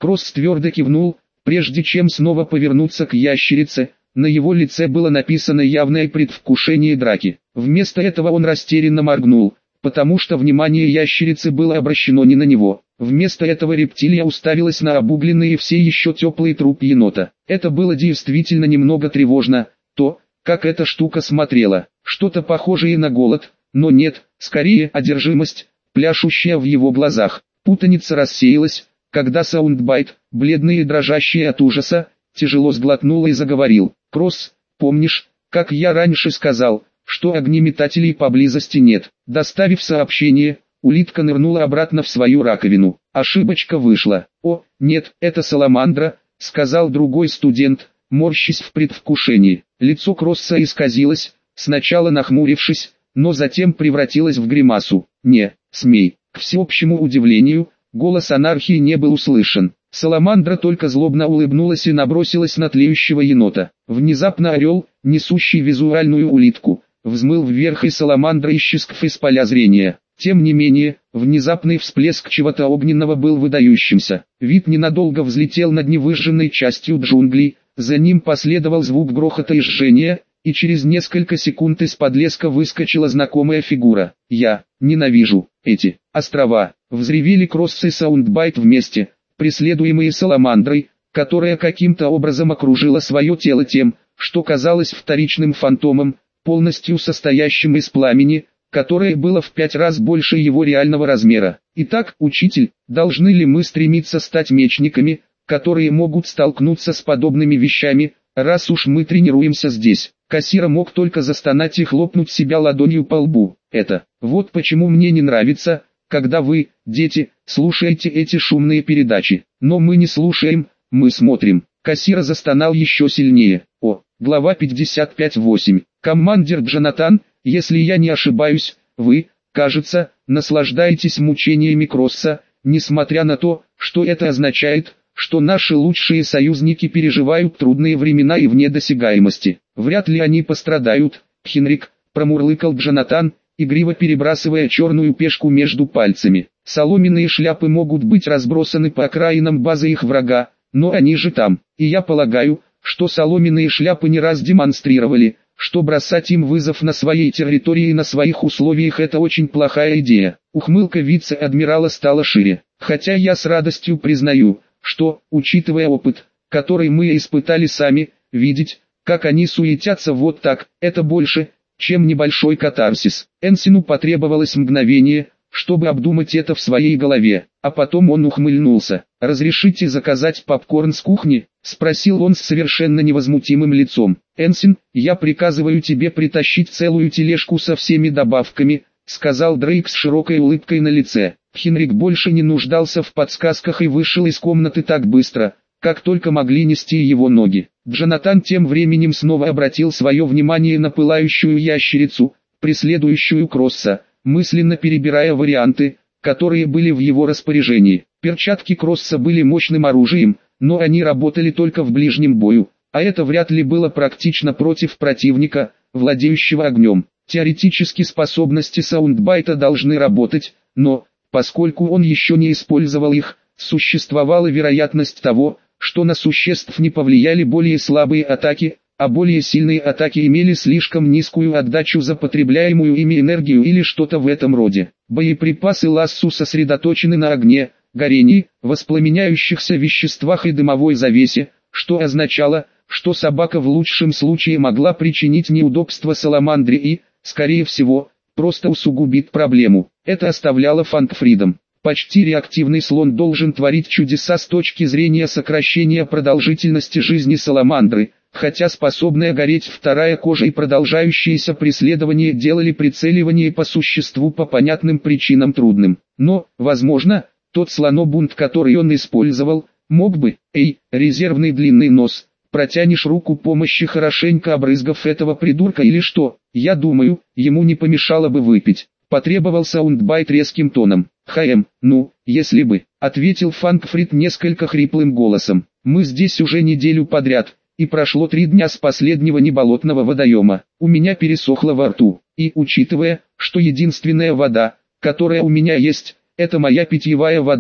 Кросс твердо кивнул, прежде чем снова повернуться к ящерице. На его лице было написано явное предвкушение драки. Вместо этого он растерянно моргнул, потому что внимание ящерицы было обращено не на него. Вместо этого рептилия уставилась на обугленный и все еще теплый труп енота. Это было действительно немного тревожно, то, как эта штука смотрела. Что-то похожее на голод, но нет, скорее одержимость, пляшущая в его глазах. Путаница рассеялась, когда Саундбайт, бледный и дрожащий от ужаса, тяжело сглотнул и заговорил. «Кросс, помнишь, как я раньше сказал, что огнеметателей поблизости нет?» Доставив сообщение, улитка нырнула обратно в свою раковину. Ошибочка вышла. «О, нет, это саламандра», — сказал другой студент, морщась в предвкушении. Лицо Кросса исказилось, сначала нахмурившись, но затем превратилось в гримасу. «Не, смей». К всеобщему удивлению, голос анархии не был услышан. Саламандра только злобно улыбнулась и набросилась на тлеющего енота. Внезапно орел, несущий визуальную улитку, взмыл вверх, и саламандра исчезла из поля зрения. Тем не менее, внезапный всплеск чего-то огненного был выдающимся. Вид ненадолго взлетел над невыжженной частью джунглей, за ним последовал звук грохота и жжения, и через несколько секунд из-под леска выскочила знакомая фигура. «Я ненавижу эти острова!» — взревели Кросс и Саундбайт вместе, преследуемые саламандрой, которая каким-то образом окружила свое тело тем, что казалось вторичным фантомом, полностью состоящим из пламени, которое было в 5 раз больше его реального размера. «Итак, учитель, должны ли мы стремиться стать мечниками, которые могут столкнуться с подобными вещами, раз уж мы тренируемся здесь?» Кассира мог только застонать и хлопнуть себя ладонью по лбу. Вот почему мне не нравится, когда вы, дети, слушаете эти шумные передачи. Но мы не слушаем, мы смотрим». Кассира застонал еще сильнее. Глава 55.8. «Командир Джонатан, если я не ошибаюсь, вы, кажется, наслаждаетесь мучениями Кросса, несмотря на то, что это означает, что наши лучшие союзники переживают трудные времена и вне досягаемости. Вряд ли они пострадают, Хенрик», — промурлыкал Джонатан, игриво перебрасывая черную пешку между пальцами. «Соломенные шляпы могут быть разбросаны по окраинам базы их врага, но они же там, и я полагаю, что соломенные шляпы не раз демонстрировали, что бросать им вызов на своей территории и на своих условиях — это очень плохая идея». Ухмылка вице-адмирала стала шире. «Хотя я с радостью признаю, что, учитывая опыт, который мы испытали сами, видеть, как они суетятся вот так, это больше, чем небольшой катарсис». Энсину потребовалось мгновение, чтобы обдумать это в своей голове, а потом он ухмыльнулся. «Разрешите заказать попкорн с кухни?» — спросил он с совершенно невозмутимым лицом. «Энсин, я приказываю тебе притащить целую тележку со всеми добавками», — сказал Дрейк с широкой улыбкой на лице. Хенрик больше не нуждался в подсказках и вышел из комнаты так быстро, как только могли нести его ноги. Джонатан тем временем снова обратил свое внимание на пылающую ящерицу, преследующую Кросса, мысленно перебирая варианты, которые были в его распоряжении. Перчатки Кросса были мощным оружием, но они работали только в ближнем бою, а это вряд ли было практично против противника, владеющего огнем. Теоретически способности Саундбайта должны работать, но, поскольку он еще не использовал их, существовала вероятность того, что на существ не повлияли более слабые атаки, а более сильные атаки имели слишком низкую отдачу за потребляемую ими энергию или что-то в этом роде. Боеприпасы Лассу сосредоточены на огне, горении, воспламеняющихся веществах и дымовой завесе, что означало, что собака в лучшем случае могла причинить неудобство саламандре и, скорее всего, просто усугубит проблему. Это оставляло Фанкфридом. Почти реактивный слон должен творить чудеса с точки зрения сокращения продолжительности жизни саламандры, хотя способная гореть вторая кожа и продолжающиеся преследования делали прицеливание по существу по понятным причинам трудным. Но, возможно, тот слонобунт, который он использовал, мог бы, резервный длинный нос, протянешь руку помощи, хорошенько обрызгав этого придурка или что? Я думаю, ему не помешало бы выпить. Потребовал Саундбайт резким тоном. Если бы, ответил Фанкфрид несколько хриплым голосом. Мы здесь уже неделю подряд, и прошло 3 дня с последнего неболотного водоема. У меня пересохло во рту, и учитывая, что единственная вода, которая у меня есть, это моя питьевая вода,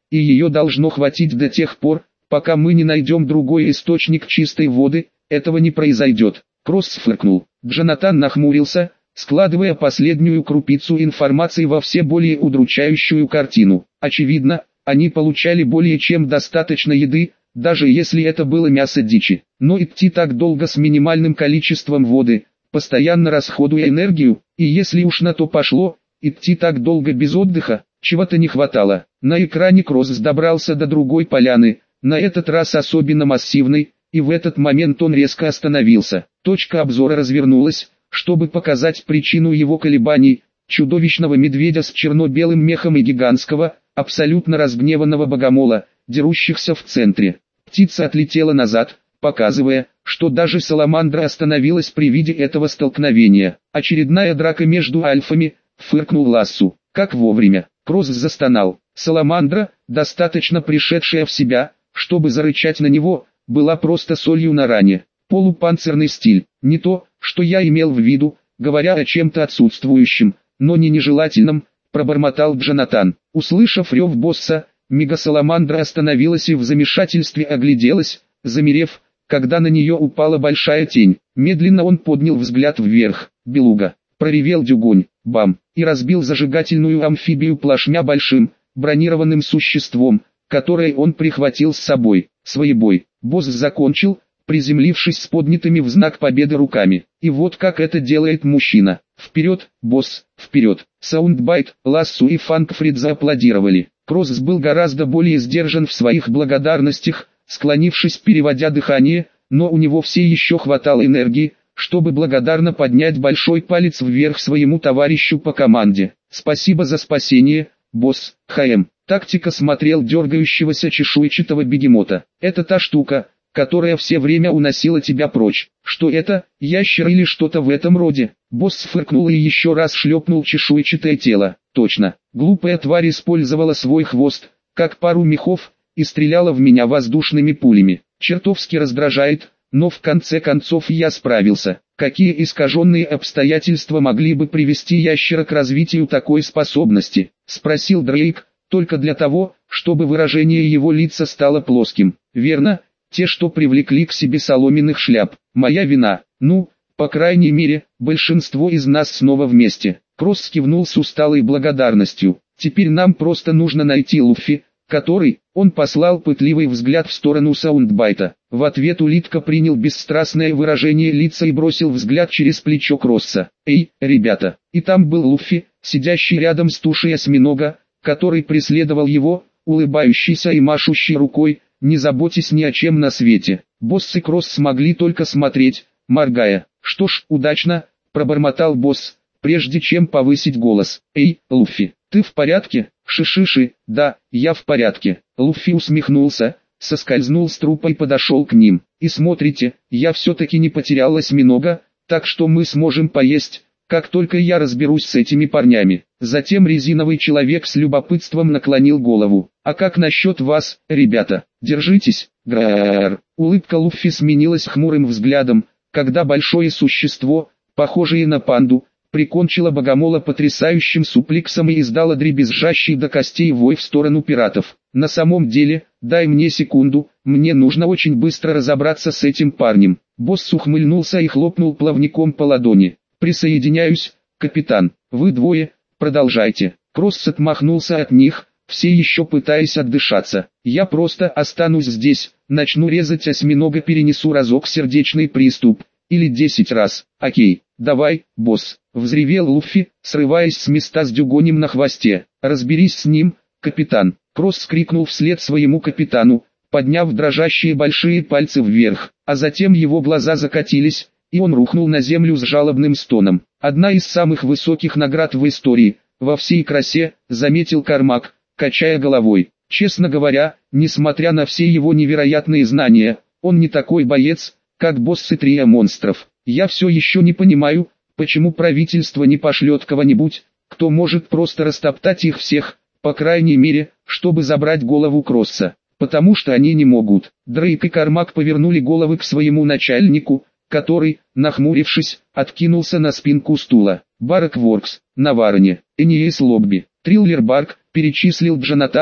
и ее должно хватить до тех пор, пока мы не найдем другой источник чистой воды. Этого не произойдет. Кросс фыркнул. Джонатан нахмурился, складывая последнюю крупицу информации во все более удручающую картину. Очевидно, они получали более чем достаточно еды, даже если это было мясо дичи. Но идти так долго с минимальным количеством воды, постоянно расходуя энергию, и если уж на то пошло, идти так долго без отдыха, чего-то не хватало. На экране Кросс добрался до другой поляны, на этот раз особенно массивной, и в этот момент он резко остановился. Точка обзора развернулась, чтобы показать причину его колебаний, чудовищного медведя с черно-белым мехом и гигантского, абсолютно разгневанного богомола, дерущихся в центре. Птица отлетела назад, показывая, что даже саламандра остановилась при виде этого столкновения. Очередная драка между альфами, фыркнул Лассу. Как вовремя. Кросс застонал. Саламандра, достаточно пришедшая в себя, чтобы зарычать на него, была просто солью на ране. Полупанцирный стиль. Не то, что я имел в виду, говоря о чем-то отсутствующем, но не нежелательном, пробормотал Джонатан. Услышав рев босса, мегасаламандра остановилась и в замешательстве огляделась, замерев, когда на нее упала большая тень. Медленно он поднял взгляд вверх. «Белуга!» — проревел Дюгонь. Бам! И разбил зажигательную амфибию плашмя большим, бронированным существом, которое он прихватил с собой. Своебой. Босс закончил, приземлившись с поднятыми в знак победы руками. И вот как это делает мужчина. Вперед, босс, вперед. Саундбайт, Лассу и Фанкфрид зааплодировали. Кросс был гораздо более сдержан в своих благодарностях, склонившись, переводя дыхание, но у него все еще хватало энергии, чтобы благодарно поднять большой палец вверх своему товарищу по команде. «Спасибо за спасение, босс, ХМ». Тактика смотрел дергающегося чешуйчатого бегемота. «Это та штука, которая все время уносила тебя прочь. Что это, ящер или что-то в этом роде?» Босс фыркнул и еще раз шлепнул чешуйчатое тело. «Точно, глупая тварь использовала свой хвост, как пару мехов, и стреляла в меня воздушными пулями. Чертовски раздражает, но в конце концов я справился. Какие искаженные обстоятельства могли бы привести ящера к развитию такой способности?» — спросил Дрейк, только для того, чтобы выражение его лица стало плоским. «Верно, те, что привлекли к себе соломенных шляп. Моя вина. Ну, по крайней мере, большинство из нас снова вместе». Кросс кивнул с усталой благодарностью. «Теперь нам просто нужно найти Луффи, который...» Он послал пытливый взгляд в сторону Саундбайта. В ответ улитка принял бесстрастное выражение лица и бросил взгляд через плечо Кросса. «Эй, ребята!» И там был Луффи, сидящий рядом с тушей осьминога, который преследовал его, улыбающийся и машущий рукой, не заботясь ни о чем на свете. Босс и Кросс смогли только смотреть, моргая. «Что ж, удачно!» — пробормотал босс, прежде чем повысить голос. «Эй, Луффи, ты в порядке?» «Шишиши, да, я в порядке». Луффи усмехнулся, соскользнул с трупа и подошел к ним. «И смотрите, я все-таки не потерял осьминога, так что мы сможем поесть, как только я разберусь с этими парнями». Затем резиновый человек с любопытством наклонил голову. «А как насчет вас, ребята? Держитесь?» Грррр. Улыбка Луффи сменилась хмурым взглядом, когда большое существо, похожее на панду, прикончила богомола потрясающим суплексом и издала дребезжащий до костей вой в сторону пиратов. «На самом деле, дай мне секунду, мне нужно очень быстро разобраться с этим парнем». Босс ухмыльнулся и хлопнул плавником по ладони. «Присоединяюсь, капитан, вы двое, продолжайте». Кросс отмахнулся от них, все еще пытаясь отдышаться. «Я просто останусь здесь, начну резать осьминога, перенесу разок сердечный приступ, или 10 раз. Окей, давай, босс». Взревел Луффи, срываясь с места с дюгонем на хвосте. «Разберись с ним, капитан». Кросс крикнул вслед своему капитану, подняв дрожащие большие пальцы вверх, а затем его глаза закатились, и он рухнул на землю с жалобным стоном. «Одна из самых высоких наград в истории, во всей красе», заметил Кармак, качая головой. «Честно говоря, несмотря на все его невероятные знания, он не такой боец, как боссы трио монстров. Я все еще не понимаю, почему правительство не пошлет кого-нибудь, кто может просто растоптать их всех, по крайней мере, чтобы забрать голову Кросса. Потому что они не могут». Дрейк и Кармак повернули головы к своему начальнику, который, нахмурившись, откинулся на спинку стула. «Барак Воркс, на Варне, Энеис Лобби, Триллер Барк», перечислил Джонатан,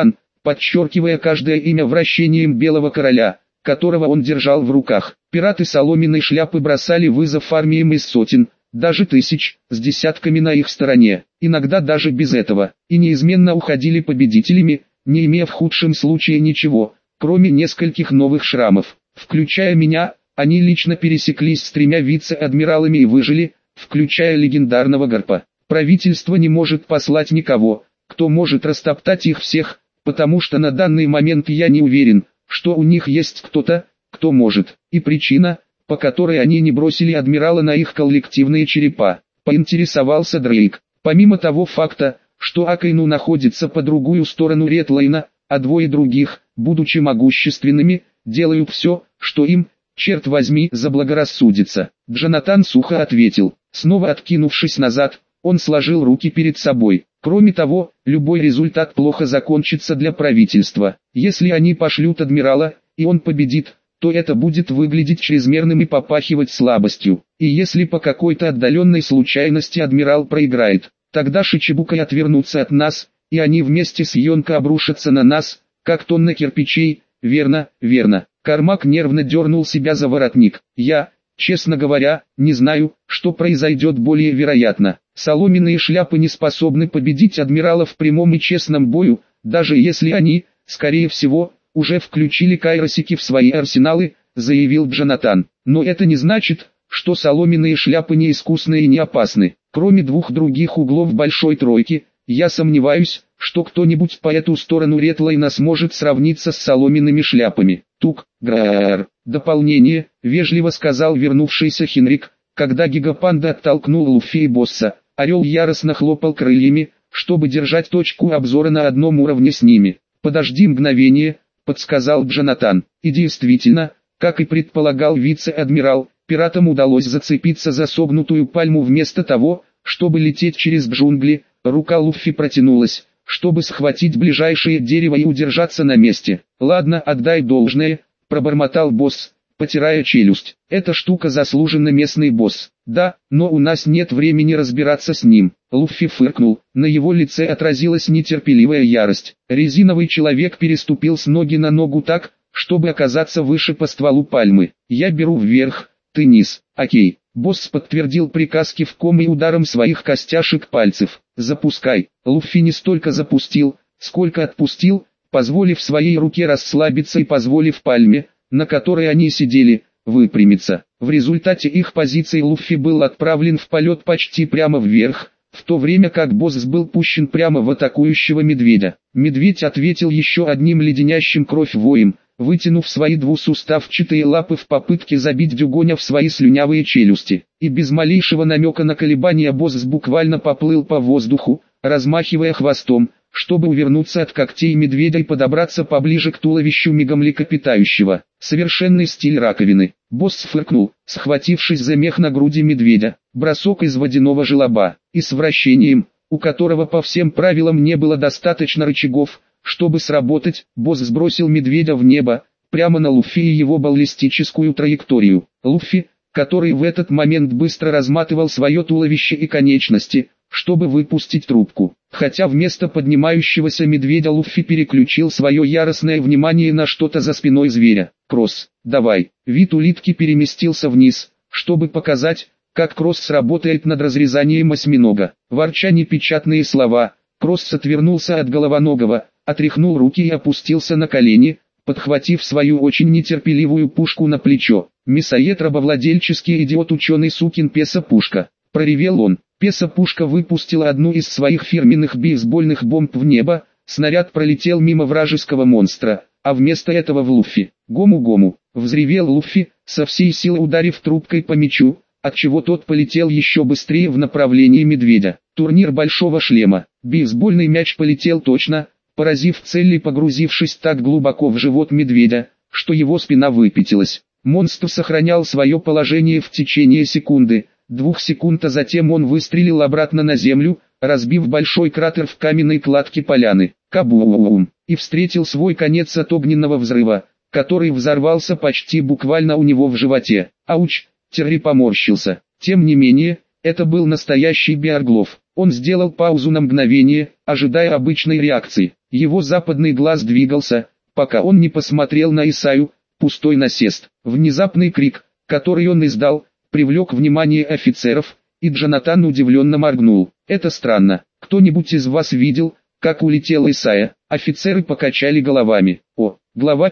подчеркивая каждое имя вращением белого короля, которого он держал в руках. Пираты соломенной шляпы бросали вызов армиям из сотен, даже тысяч, с десятками на их стороне, иногда даже без этого, и неизменно уходили победителями, не имея в худшем случае ничего, кроме нескольких новых шрамов. Включая меня, они лично пересеклись с 3 вице-адмиралами и выжили, включая легендарного Гарпа. Правительство не может послать никого, кто может растоптать их всех, потому что на данный момент я не уверен, что у них есть кто-то, кто может. И причина, по которой они не бросили адмирала на их коллективные черепа, поинтересовался Дрейк. Помимо того факта, что Акайну находится по другую сторону Редлайна, а 2 других, будучи могущественными, делают все, что им, черт возьми, заблагорассудится. Джонатан сухо ответил. Снова откинувшись назад, он сложил руки перед собой. Кроме того, любой результат плохо закончится для правительства. Если они пошлют адмирала, и он победит, то это будет выглядеть чрезмерным и попахивать слабостью. И если по какой-то отдаленной случайности адмирал проиграет, тогда Шичибукай отвернутся от нас, и они вместе с Йонко обрушатся на нас, как тонна кирпичей. Верно, верно. Кармак нервно дернул себя за воротник. Я, честно говоря, не знаю, что произойдет более вероятно. Соломенные шляпы не способны победить адмирала в прямом и честном бою, даже если они, скорее всего, уже включили кайросики в свои арсеналы, заявил Джонатан. Но это не значит, что соломенные шляпы не искусны и не опасны. Кроме 2 других углов большой тройки, я сомневаюсь, что кто-нибудь по эту сторону Редлайна сможет сравниться с соломенными шляпами. Тук, грррр. Дополнение, вежливо сказал вернувшийся Хенрик, когда Гигапанда оттолкнул Луффи и босса. Орел яростно хлопал крыльями, чтобы держать точку обзора на одном уровне с ними. «Подожди мгновение», — подсказал Джонатан. И действительно, как и предполагал вице-адмирал, пиратам удалось зацепиться за согнутую пальму вместо того, чтобы лететь через джунгли. Рука Луффи протянулась, чтобы схватить ближайшее дерево и удержаться на месте. «Ладно, отдай должное», — пробормотал босс, потирая челюсть. «Эта штука заслуженно местный босс». «Да, но у нас нет времени разбираться с ним». Луффи фыркнул, на его лице отразилась нетерпеливая ярость. Резиновый человек переступил с ноги на ногу так, чтобы оказаться выше по стволу пальмы. «Я беру вверх, ты низ». «Окей». Босс подтвердил приказ кивком и ударом своих костяшек пальцев. «Запускай». Луффи не столько запустил, сколько отпустил, позволив своей руке расслабиться и позволив пальме, на которой они сидели, выпрямиться. В результате их позиции Луффи был отправлен в полет почти прямо вверх, в то время как босс был пущен прямо в атакующего медведя. Медведь ответил еще одним леденящим кровь воем, вытянув свои двусуставчатые лапы в попытке забить Дюгоня в свои слюнявые челюсти. И без малейшего намека на колебания босс буквально поплыл по воздуху, размахивая хвостом, чтобы увернуться от когтей медведя и подобраться поближе к туловищу млекопитающего. Совершенный стиль раковины. Босс фыркнул, схватившись за мех на груди медведя. Бросок из водяного желоба. И с вращением, у которого по всем правилам не было достаточно рычагов, чтобы сработать, босс сбросил медведя в небо, прямо на Луффи и его баллистическую траекторию. Луффи, который в этот момент быстро разматывал свое туловище и конечности, чтобы выпустить трубку. Хотя вместо поднимающегося медведя Луффи переключил свое яростное внимание на что-то за спиной зверя. «Кросс, давай!» Вид улитки переместился вниз, чтобы показать, как Кросс сработает над разрезанием осьминога. Ворча непечатные слова, Кросс отвернулся от головоногого, отряхнул руки и опустился на колени, подхватив свою очень нетерпеливую пушку на плечо. «Мясоед, рабовладельческий идиот, ученый сукин песо-пушка!» — проревел он. Песо-пушка выпустила одну из своих фирменных бейсбольных бомб в небо, снаряд пролетел мимо вражеского монстра, а вместо этого в Луффи. «Гому-гому!» — взревел Луффи, со всей силы ударив трубкой по мячу, отчего тот полетел еще быстрее в направлении медведя. Турнир большого шлема. Бейсбольный мяч полетел точно, поразив цель и погрузившись так глубоко в живот медведя, что его спина выпятилась. Монстр сохранял свое положение в течение секунды, 2 секунд, а затем он выстрелил обратно на землю, разбив большой кратер в каменной кладке поляны. Кабум! И встретил свой конец от огненного взрыва, который взорвался почти буквально у него в животе. Ауч! Терри поморщился. Тем не менее, это был настоящий Беарглов. Он сделал паузу на мгновение, ожидая обычной реакции. Его западный глаз двигался, пока он не посмотрел на Исаю, пустой насест. Внезапный крик, который он издал, привлек внимание офицеров, и Джонатан удивленно моргнул. «Это странно. Кто-нибудь из вас видел, как улетел Исайя?» Офицеры покачали головами. «О, глава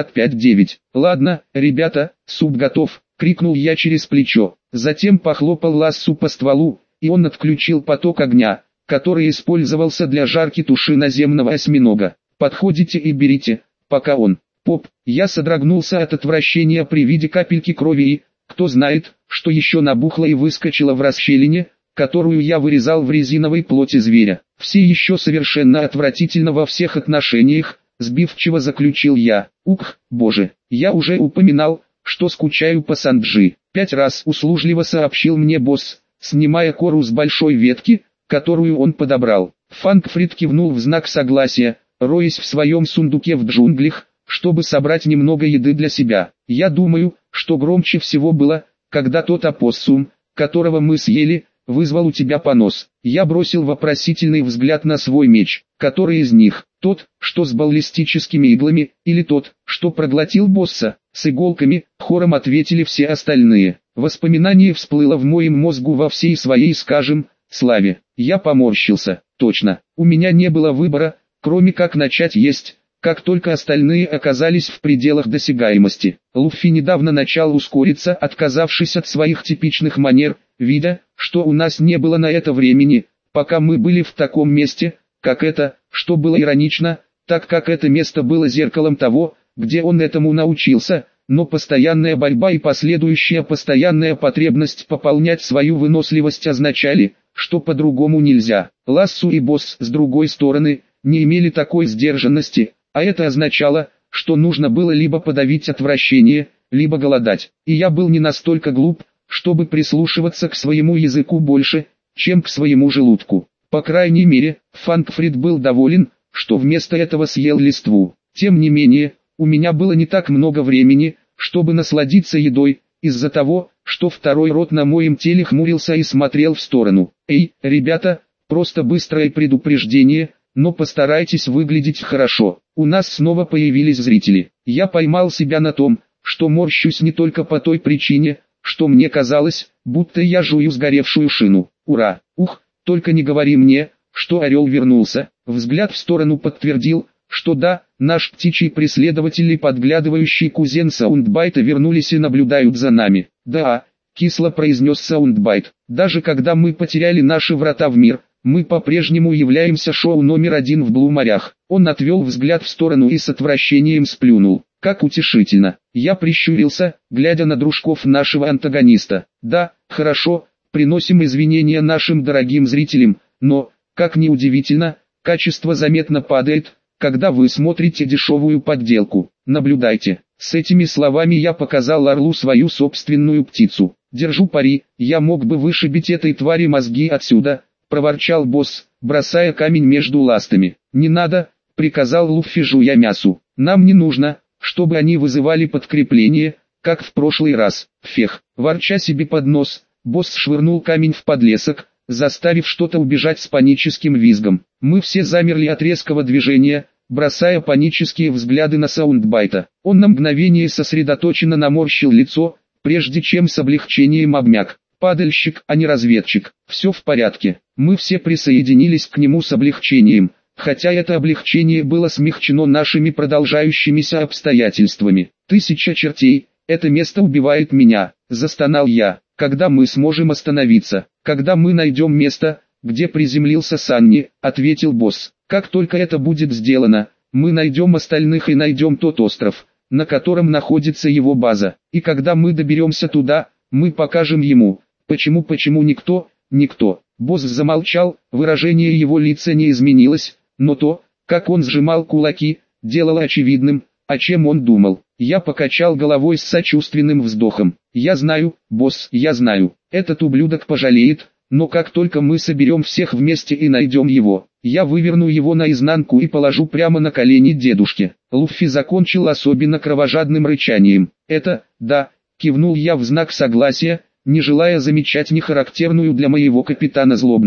55.9. Ладно, ребята, суп готов», — крикнул я через плечо. Затем похлопал лассу по стволу, и он отключил поток огня, который использовался для жарки туши наземного осьминога. «Подходите и берите, пока он...» «Поп», я содрогнулся от отвращения при виде капельки крови и, кто знает, что еще набухло и выскочило в расщелине, которую я вырезал в резиновой плоти зверя. «Все еще совершенно отвратительно во всех отношениях», сбивчиво заключил я. «Ух, боже, я уже упоминал, что скучаю по Санджи». 5 раз услужливо сообщил мне босс, снимая кору с большой ветки, которую он подобрал. Фанкфрид кивнул в знак согласия, роясь в своем сундуке в джунглях, чтобы собрать немного еды для себя. Я думаю, что громче всего было, когда тот опоссум, которого мы съели, вызвал у тебя понос. Я бросил вопросительный взгляд на свой меч. Который из них? Тот, что с баллистическими иглами, или тот, что проглотил босса? С иголками, хором ответили все остальные. Воспоминание всплыло в моем мозгу во всей своей, скажем, славе. Я поморщился. Точно, у меня не было выбора, кроме как начать есть, как только остальные оказались в пределах досягаемости. Луффи недавно начал ускориться, отказавшись от своих типичных манер, видя, что у нас не было на это времени, пока мы были в таком месте, как это, что было иронично, так как это место было зеркалом того, где он этому научился, но постоянная борьба и последующая постоянная потребность пополнять свою выносливость означали, что по-другому нельзя. Лассу и босс, с другой стороны, не имели такой сдержанности, а это означало, что нужно было либо подавить отвращение, либо голодать. И я был не настолько глуп, чтобы прислушиваться к своему языку больше, чем к своему желудку. По крайней мере, Фанкфрид был доволен, что вместо этого съел листву. Тем не менее, у меня было не так много времени, чтобы насладиться едой, из-за того, что второй рот на моем теле хмурился и смотрел в сторону. «Эй, ребята, просто быстрое предупреждение, но постарайтесь выглядеть хорошо. У нас снова появились зрители». Я поймал себя на том, что морщусь не только по той причине, что мне казалось, будто я жую сгоревшую шину. Ура! Ух, только не говори мне, что орел вернулся. Взгляд в сторону подтвердил, что да, наш птичий преследователь и подглядывающий кузен Саундбайта вернулись и наблюдают за нами. Да, кисло произнес Саундбайт. Даже когда мы потеряли наши врата в мир, мы по-прежнему являемся шоу номер 1 в Блу-морях. Он отвел взгляд в сторону и с отвращением сплюнул. Как утешительно. Я прищурился, глядя на дружков нашего антагониста. Да, хорошо, приносим извинения нашим дорогим зрителям, но, как ни удивительно, качество заметно падает, когда вы смотрите дешевую подделку. Наблюдайте. С этими словами я показал орлу свою собственную птицу. Держу пари, я мог бы вышибить этой твари мозги отсюда, проворчал босс, бросая камень между ластами. Не надо, приказал Луффи, жуя мясу. Нам не нужно, чтобы они вызывали подкрепление, как в прошлый раз. Фех, ворча себе под нос, босс швырнул камень в подлесок, заставив что-то убежать с паническим визгом. Мы все замерли от резкого движения, бросая панические взгляды на Саундбайта. Он на мгновение сосредоточенно наморщил лицо, прежде чем с облегчением обмяк. Падальщик, а не разведчик. Все в порядке. Мы все присоединились к нему с облегчением, хотя это облегчение было смягчено нашими продолжающимися обстоятельствами. 1000 чертей, это место убивает меня, застонал я. Когда мы сможем остановиться? Когда мы найдем место, где приземлился Санни, ответил босс. Как только это будет сделано, мы найдем остальных и найдем тот остров, на котором находится его база. И когда мы доберемся туда, мы покажем ему, почему никто. Босс замолчал, выражение его лица не изменилось, но то, как он сжимал кулаки, делало очевидным, о чем он думал. Я покачал головой с сочувственным вздохом. Я знаю, босс, я знаю, этот ублюдок пожалеет, но как только мы соберем всех вместе и найдем его, я выверну его наизнанку и положу прямо на колени дедушке. Луффи закончил особенно кровожадным рычанием. Это, да, кивнул я в знак согласия, не желая замечать нехарактерную для моего капитана злобность.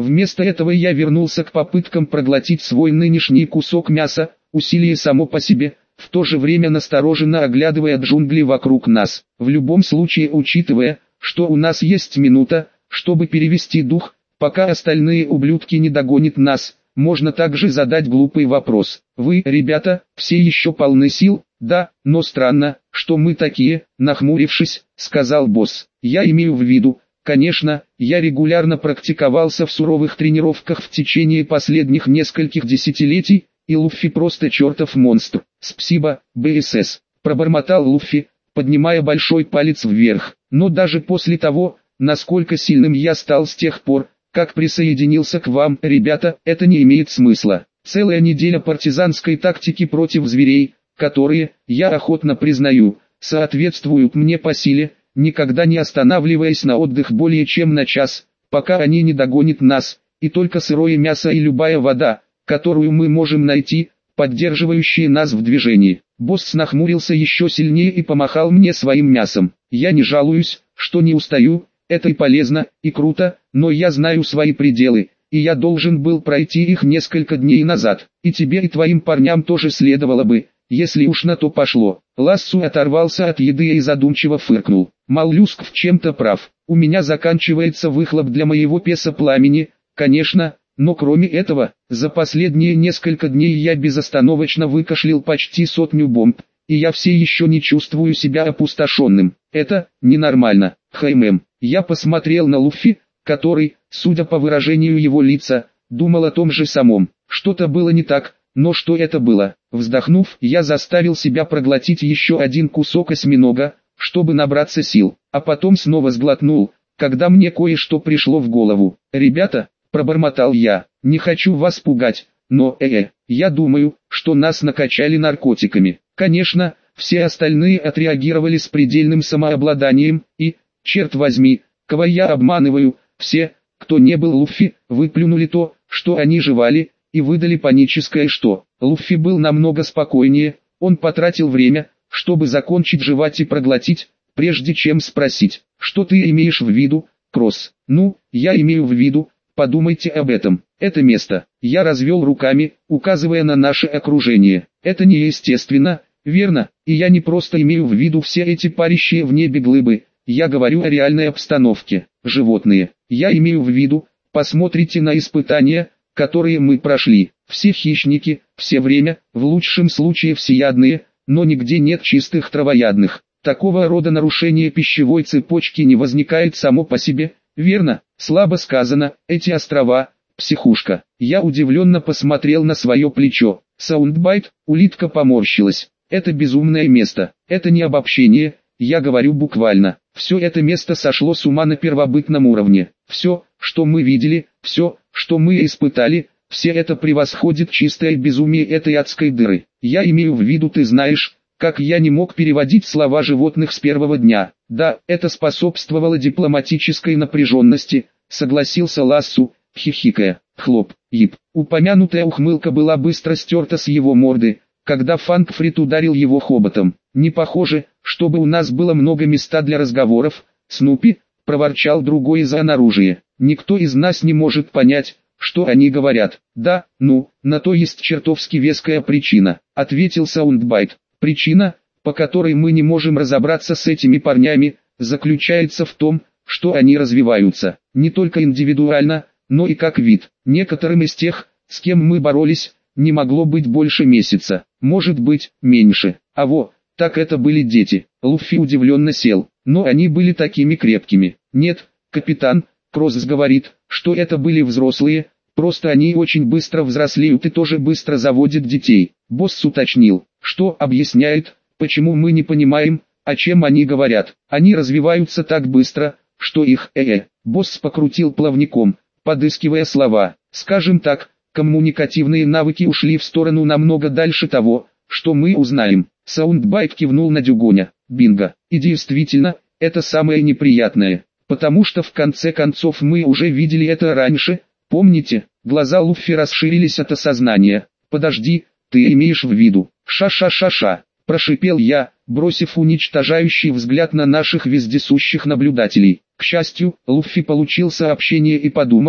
Вместо этого я вернулся к попыткам проглотить свой нынешний кусок мяса, усилие само по себе, в то же время настороженно оглядывая джунгли вокруг нас. В любом случае, учитывая, что у нас есть минута, чтобы перевести дух, пока остальные ублюдки не догонят нас, можно также задать глупый вопрос. Вы, ребята, все еще полны сил? Да, но странно, что мы такие, нахмурившись, сказал босс. Я имею в виду, конечно, я регулярно практиковался в суровых тренировках в течение последних нескольких десятилетий, и Луффи просто чертов монстр. Спасибо, БСС, пробормотал Луффи, поднимая большой палец вверх. Но даже после того, насколько сильным я стал с тех пор, как присоединился к вам, ребята, это не имеет смысла. Целая неделя партизанской тактики против зверей, которые, я охотно признаю, соответствуют мне по силе, никогда не останавливаясь на отдых более чем на час, пока они не догонят нас, и только сырое мясо и любая вода, которую мы можем найти, поддерживающие нас в движении. Босс нахмурился еще сильнее и помахал мне своим мясом. Я не жалуюсь, что не устаю, это и полезно, и круто, но я знаю свои пределы, и я должен был пройти их несколько дней назад. И тебе и твоим парням тоже следовало бы, если уж на то пошло. Лассу оторвался от еды и задумчиво фыркнул. Моллюск в чем-то прав. У меня заканчивается выхлоп для моего песа пламени, конечно, но кроме этого, за последние несколько дней я безостановочно выкашлял почти 100 бомб, и я все еще не чувствую себя опустошенным. Это ненормально. Хэймэм. Я посмотрел на Луффи, который, судя по выражению его лица, думал о том же самом. Что-то было не так, но что это было? Вздохнув, я заставил себя проглотить еще один кусок осьминога, чтобы набраться сил, а потом снова сглотнул, когда мне кое-что пришло в голову. «Ребята», — пробормотал я, — «не хочу вас пугать, но, я думаю, что нас накачали наркотиками». Конечно, все остальные отреагировали с предельным самообладанием, и, черт возьми, кого я обманываю, все, кто не был Луффи, выплюнули то, что они жевали, и выдали паническое что. Луффи был намного спокойнее, он потратил время, чтобы закончить жевать и проглотить, прежде чем спросить, что ты имеешь в виду, Кросс? Ну, я имею в виду, подумайте об этом, это место. Я развел руками, указывая на наше окружение. Это неестественно, верно, и я не просто имею в виду все эти парящие в небе глыбы, я говорю о реальной обстановке. Животные, я имею в виду, посмотрите на испытания, которые мы прошли. Все хищники, все время, в лучшем случае всеядные, но нигде нет чистых травоядных. Такого рода нарушение пищевой цепочки не возникает само по себе, верно? Слабо сказано, эти острова, психушка. Я удивленно посмотрел на свое плечо. Саундбайт, улитка поморщилась. Это безумное место, это не обобщение, я говорю буквально. Все это место сошло с ума на первобытном уровне. Все, что мы видели, все, что мы испытали, все это превосходит чистое безумие этой адской дыры. Я имею в виду, ты знаешь, как я не мог переводить слова животных с первого дня. Да, это способствовало дипломатической напряженности, согласился Лассу, хихикая. Хлоп, ип. Упомянутая ухмылка была быстро стерта с его морды, когда Фанкфрид ударил его хоботом. Не похоже, чтобы у нас было много места для разговоров, Снупи, проворчал другой из оружия. Никто из нас не может понять, что они говорят. Да, ну, на то есть чертовски веская причина, ответил Саундбайт. Причина, по которой мы не можем разобраться с этими парнями, заключается в том, что они развиваются, не только индивидуально, но и как вид. Некоторым из тех, с кем мы боролись, не могло быть больше месяца, может быть, меньше. А во, так это были дети. Луффи удивленно сел, но они были такими крепкими. Нет, капитан, Кросс говорит, что это были взрослые, просто они очень быстро взрослеют и тоже быстро заводят детей. Босс уточнил, что объясняет, почему мы не понимаем, о чем они говорят. Они развиваются так быстро, что их Босс покрутил плавником, подыскивая слова. Скажем так, коммуникативные навыки ушли в сторону намного дальше того, что мы узнаем. Саундбайт кивнул на Дюгоня. Бинго. И действительно, это самое неприятное, потому что в конце концов мы уже видели это раньше, помните? Глаза Луффи расширились от осознания. Подожди, ты имеешь в виду? Ша-ша-ша-ша, прошипел я, бросив уничтожающий взгляд на наших вездесущих наблюдателей. К счастью, Луффи получил сообщение и подумал,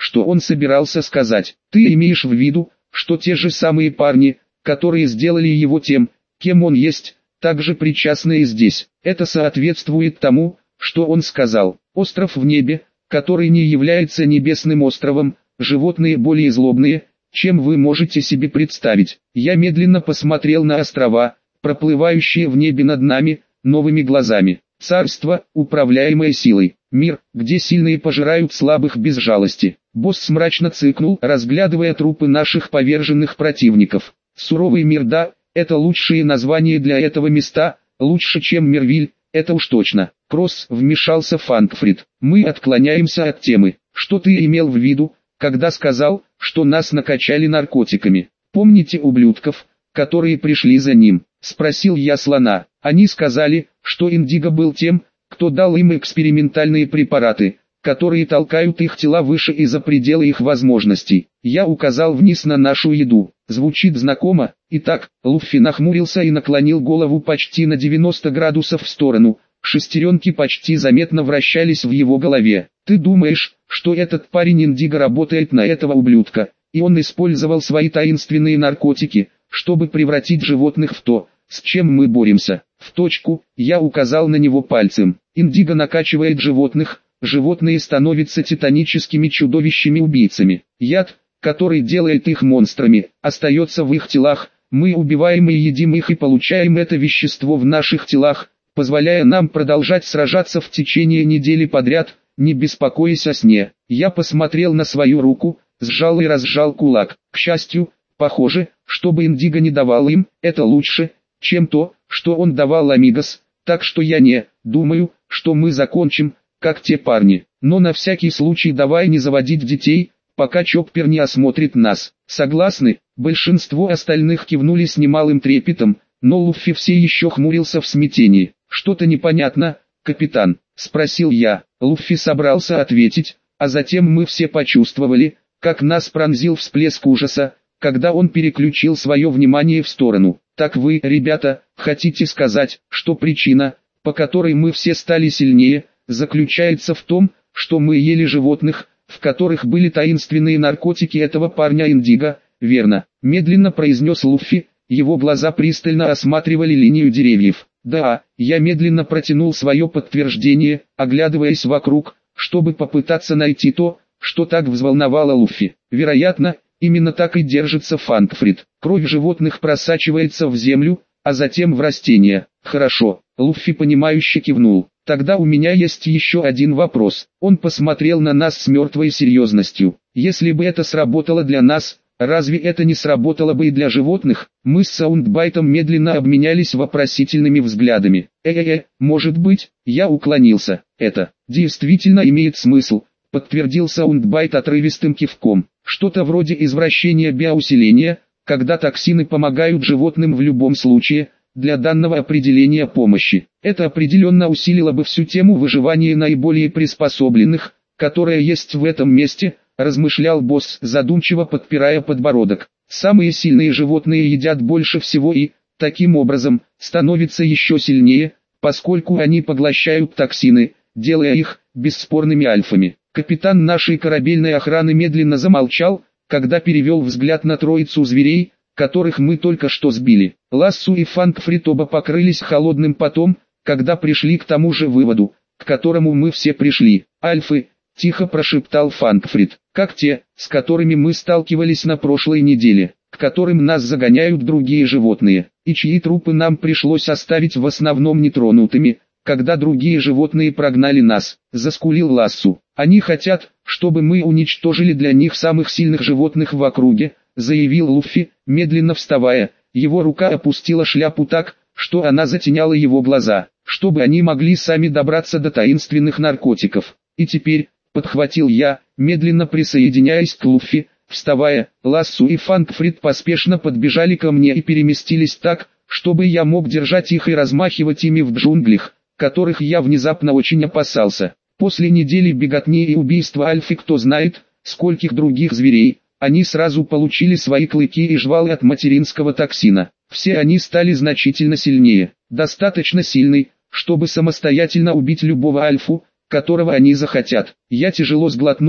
что он собирался сказать. Ты имеешь в виду, что те же самые парни, которые сделали его тем, кем он есть, также причастны и здесь. Это соответствует тому, что он сказал. Остров в небе, который не является небесным островом, животные более злобные, чем вы можете себе представить. Я медленно посмотрел на острова, проплывающие в небе над нами, новыми глазами. Царство, управляемое силой. Мир, где сильные пожирают слабых без жалости. Босс мрачно цыкнул, разглядывая трупы наших поверженных противников. Суровый мир, да, это лучшее название для этого места, лучше чем Мервиль, это уж точно. Кросс, вмешался Фанкфрид. Мы отклоняемся от темы. Что ты имел в виду, когда сказал, что нас накачали наркотиками? Помните ублюдков, которые пришли за ним? Спросил я слона. Они сказали, что Индиго был тем, кто дал им экспериментальные препараты, которые толкают их тела выше и за пределы их возможностей. Я указал вниз на нашу еду. Звучит знакомо. Итак, Луффи нахмурился и наклонил голову почти на 90 градусов в сторону. Шестеренки почти заметно вращались в его голове. Ты думаешь, что этот парень Индиго работает на этого ублюдка, и он использовал свои таинственные наркотики, чтобы превратить животных в то, с чем мы боремся? В точку, я указал на него пальцем. Индиго накачивает животных, животные становятся титаническими чудовищами-убийцами. Яд, который делает их монстрами, остается в их телах, мы убиваем и едим их и получаем это вещество в наших телах, позволяя нам продолжать сражаться в течение недели подряд, не беспокоясь о сне. Я посмотрел на свою руку, сжал и разжал кулак. К счастью, похоже, чтобы Индиго не давал им, это лучше, чем то, что он давал Амигос, так что я не думаю, что мы закончим, как те парни. Но на всякий случай давай не заводить детей, пока Чоппер не осмотрит нас. Согласны? Большинство остальных кивнули с немалым трепетом, но Луффи все еще хмурился в смятении. Что-то непонятно, капитан, спросил я. Луффи собрался ответить, а затем мы все почувствовали, как нас пронзил всплеск ужаса, когда он переключил свое внимание в сторону. Так вы, ребята, хотите сказать, что причина, по которой мы все стали сильнее, заключается в том, что мы ели животных, в которых были таинственные наркотики этого парня Индиго, верно? Медленно произнес Луффи, его глаза пристально осматривали линию деревьев. Да, я медленно протянул свое подтверждение, оглядываясь вокруг, чтобы попытаться найти то, что так взволновало Луффи. Вероятно, именно так и держится Фанкфрид. Кровь животных просачивается в землю, а затем в растения. Хорошо, Луффи понимающе кивнул. Тогда у меня есть еще один вопрос. Он посмотрел на нас с мертвой серьезностью. Если бы это сработало для нас, разве это не сработало бы и для животных? Мы с Саундбайтом медленно обменялись вопросительными взглядами. Может быть, я уклонился. Это действительно имеет смысл, подтвердил Саундбайт отрывистым кивком. Что-то вроде извращения биоусиления, когда токсины помогают животным в любом случае, для данного определения помощи. Это определенно усилило бы всю тему выживания наиболее приспособленных, которая есть в этом месте, размышлял босс, задумчиво подпирая подбородок. Самые сильные животные едят больше всего и, таким образом, становятся еще сильнее, поскольку они поглощают токсины, делая их бесспорными альфами. Капитан нашей корабельной охраны медленно замолчал, когда перевел взгляд на троицу зверей, которых мы только что сбили. Лассу и Фанкфрид оба покрылись холодным потом, когда пришли к тому же выводу, к которому мы все пришли. Альфы, тихо прошептал Фанкфрид, как те, с которыми мы сталкивались на прошлой неделе, к которым нас загоняют другие животные, и чьи трупы нам пришлось оставить в основном нетронутыми, когда другие животные прогнали нас, заскулил Лассу. Они хотят, чтобы мы уничтожили для них самых сильных животных в округе, заявил Луффи, медленно вставая. Его рука опустила шляпу так, что она затеняла его глаза, чтобы они могли сами добраться до таинственных наркотиков. И теперь, подхватил я, медленно присоединяясь к Луффи, вставая, Лассу и Фанкфрид поспешно подбежали ко мне и переместились так, чтобы я мог держать их и размахивать ими в джунглях, которых я внезапно очень опасался. После недели беготни и убийства Альфы кто знает, скольких других зверей, они сразу получили свои клыки и жвалы от материнского токсина. Все они стали значительно сильнее, достаточно сильны, чтобы самостоятельно убить любого Альфу, которого они захотят. Я тяжело сглотнул,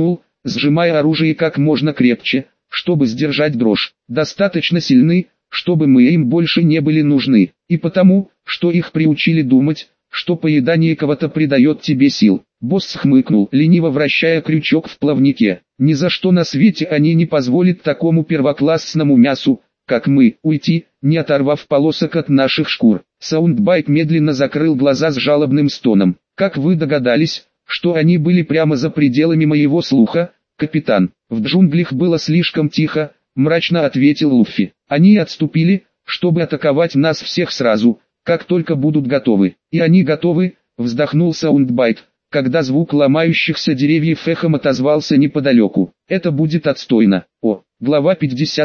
сжимая оружие как можно крепче, чтобы сдержать дрожь. Достаточно сильны, чтобы мы им больше не были нужны, и потому, что их приучили думать, что поедание кого-то придает тебе сил. Босс хмыкнул, лениво вращая крючок в плавнике. Ни за что на свете они не позволят такому первоклассному мясу, как мы, уйти, не оторвав полосок от наших шкур. Саундбайт медленно закрыл глаза с жалобным стоном. Как вы догадались, что они были прямо за пределами моего слуха, капитан? В джунглях было слишком тихо, мрачно ответил Луффи. Они отступили, чтобы атаковать нас всех сразу, как только будут готовы. И они готовы, вздохнул Саундбайт, когда звук ломающихся деревьев эхом отозвался неподалеку. Это будет отстойно. Глава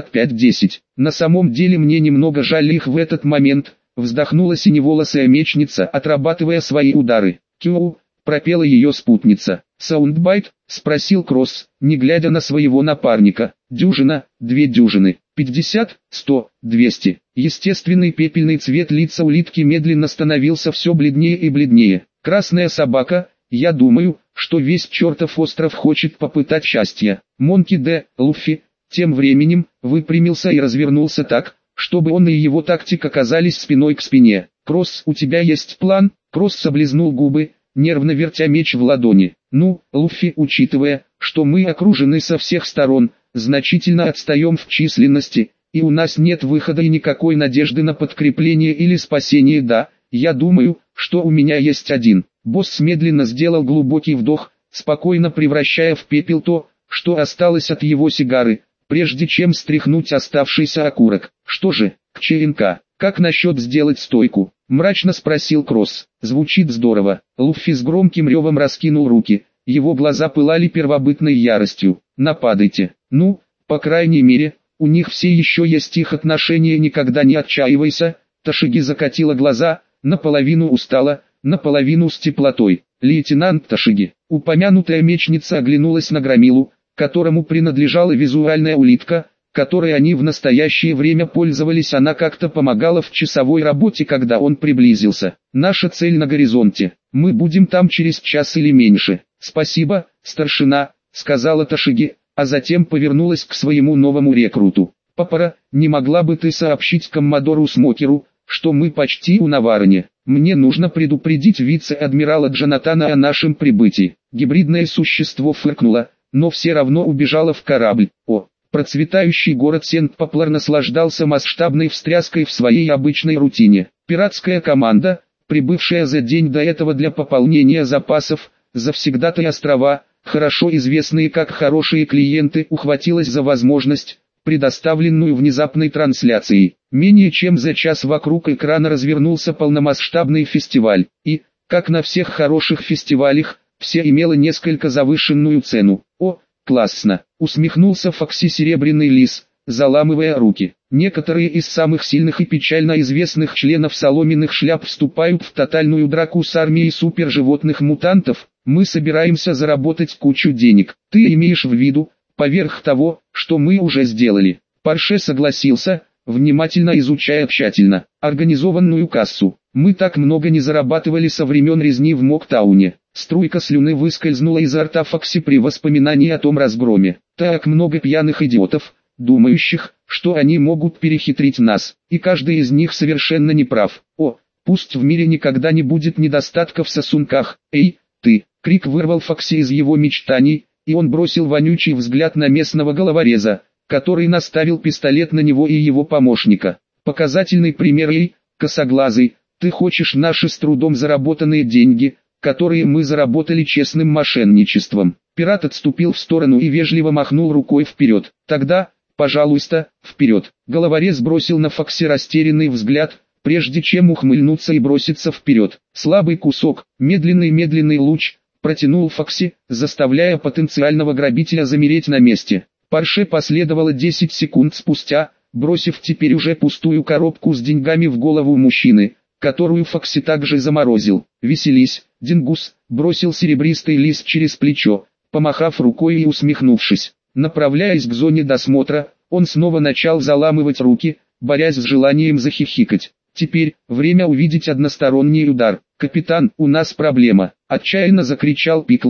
55:10. На самом деле мне немного жаль их в этот момент, вздохнула синеволосая мечница, отрабатывая свои удары. Кью, пропела ее спутница. Саундбайт, спросил Кросс, не глядя на своего напарника. Дюжина, 2 дюжины, 50, 100, 200. Естественный пепельный цвет лица улитки медленно становился все бледнее и бледнее. Красная собака, я думаю, что весь чертов остров хочет попытать счастья. Монки Д. Луффи, тем временем, выпрямился и развернулся так, чтобы он и его тактик оказались спиной к спине. Кросс, у тебя есть план? Кросс облизнул губы, нервно вертя меч в ладони. Ну, Луффи, учитывая, что мы окружены со всех сторон, значительно отстаем в численности, и у нас нет выхода и никакой надежды на подкрепление или спасение, да, я думаю, что у меня есть один. Босс медленно сделал глубокий вдох, спокойно превращая в пепел то, что осталось от его сигары, прежде чем стряхнуть оставшийся окурок. Что же, к ЧНК, как насчет сделать стойку? Мрачно спросил Кросс. Звучит здорово. Луффи с громким ревом раскинул руки, его глаза пылали первобытной яростью. Нападайте. Ну, по крайней мере, у них все еще есть их отношения, никогда не отчаивайся. Ташиги закатила глаза, наполовину устала, наполовину с теплотой. Лейтенант Ташиги. Упомянутая мечница оглянулась на Громилу, которому принадлежала визуальная улитка, которой они в настоящее время пользовались. Она как-то помогала в часовой работе, когда он приблизился. Наша цель на горизонте. Мы будем там через час или меньше. Спасибо, старшина, сказала Ташиги, а затем повернулась к своему новому рекруту. Папара, не могла бы ты сообщить коммодору Смокеру, что мы почти у Наварне? Мне нужно предупредить вице-адмирала Джонатана о нашем прибытии. Гибридное существо фыркнуло, но все равно убежало в корабль. Процветающий город Сент-Поплар наслаждался масштабной встряской в своей обычной рутине. Пиратская команда, прибывшая за день до этого для пополнения запасов, завсегдатай острова, хорошо известные как хорошие клиенты, ухватилась за возможность, предоставленную внезапной трансляцией. Менее чем за час вокруг экрана развернулся полномасштабный фестиваль, и, как на всех хороших фестивалях, все имело несколько завышенную цену. Классно, усмехнулся Фокси Серебряный Лис, заламывая руки. Некоторые из самых сильных и печально известных членов соломенных шляп вступают в тотальную драку с армией суперживотных-мутантов. Мы собираемся заработать кучу денег. Ты имеешь в виду, поверх того, что мы уже сделали? Парше согласился, внимательно изучая тщательно организованную кассу. Мы так много не зарабатывали со времен резни в Моктауне. Струйка слюны выскользнула изо рта Фокси при воспоминании о том разгроме. Так много пьяных идиотов, думающих, что они могут перехитрить нас, и каждый из них совершенно неправ. Пусть в мире никогда не будет недостатка в сосунках. Эй, ты! Крик вырвал Фокси из его мечтаний, и он бросил вонючий взгляд на местного головореза, который наставил пистолет на него и его помощника. Показательный пример. Эй, косоглазый, ты хочешь наши с трудом заработанные деньги, которые мы заработали честным мошенничеством? Пират отступил в сторону и вежливо махнул рукой вперед. Тогда, пожалуйста, вперед. Головорез бросил на Фокси растерянный взгляд, прежде чем ухмыльнуться и броситься вперед. Слабый кусок, медленный луч, протянул Фокси, заставляя потенциального грабителя замереть на месте. Парше последовало 10 секунд спустя, бросив теперь уже пустую коробку с деньгами в голову мужчины, которую Фокси также заморозил. «Веселись, Дингус», бросил Серебристый Лис через плечо, помахав рукой и усмехнувшись. Направляясь к зоне досмотра, он снова начал заламывать руки, борясь с желанием захихикать. Теперь, время увидеть односторонний удар. «Капитан, у нас проблема», — отчаянно закричал Пиклз,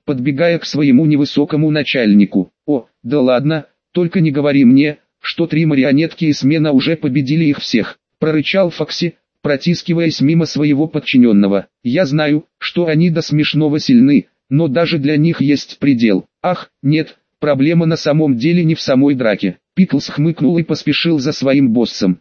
подбегая к своему невысокому начальнику. «О, да ладно, только не говори мне, что 3 марионетки и смена уже победили их всех», прорычал Фокси, протискиваясь мимо своего подчиненного. «Я знаю, что они до смешного сильны, но даже для них есть предел». «Ах, нет, проблема на самом деле не в самой драке». Пиклз хмыкнул и поспешил за своим боссом.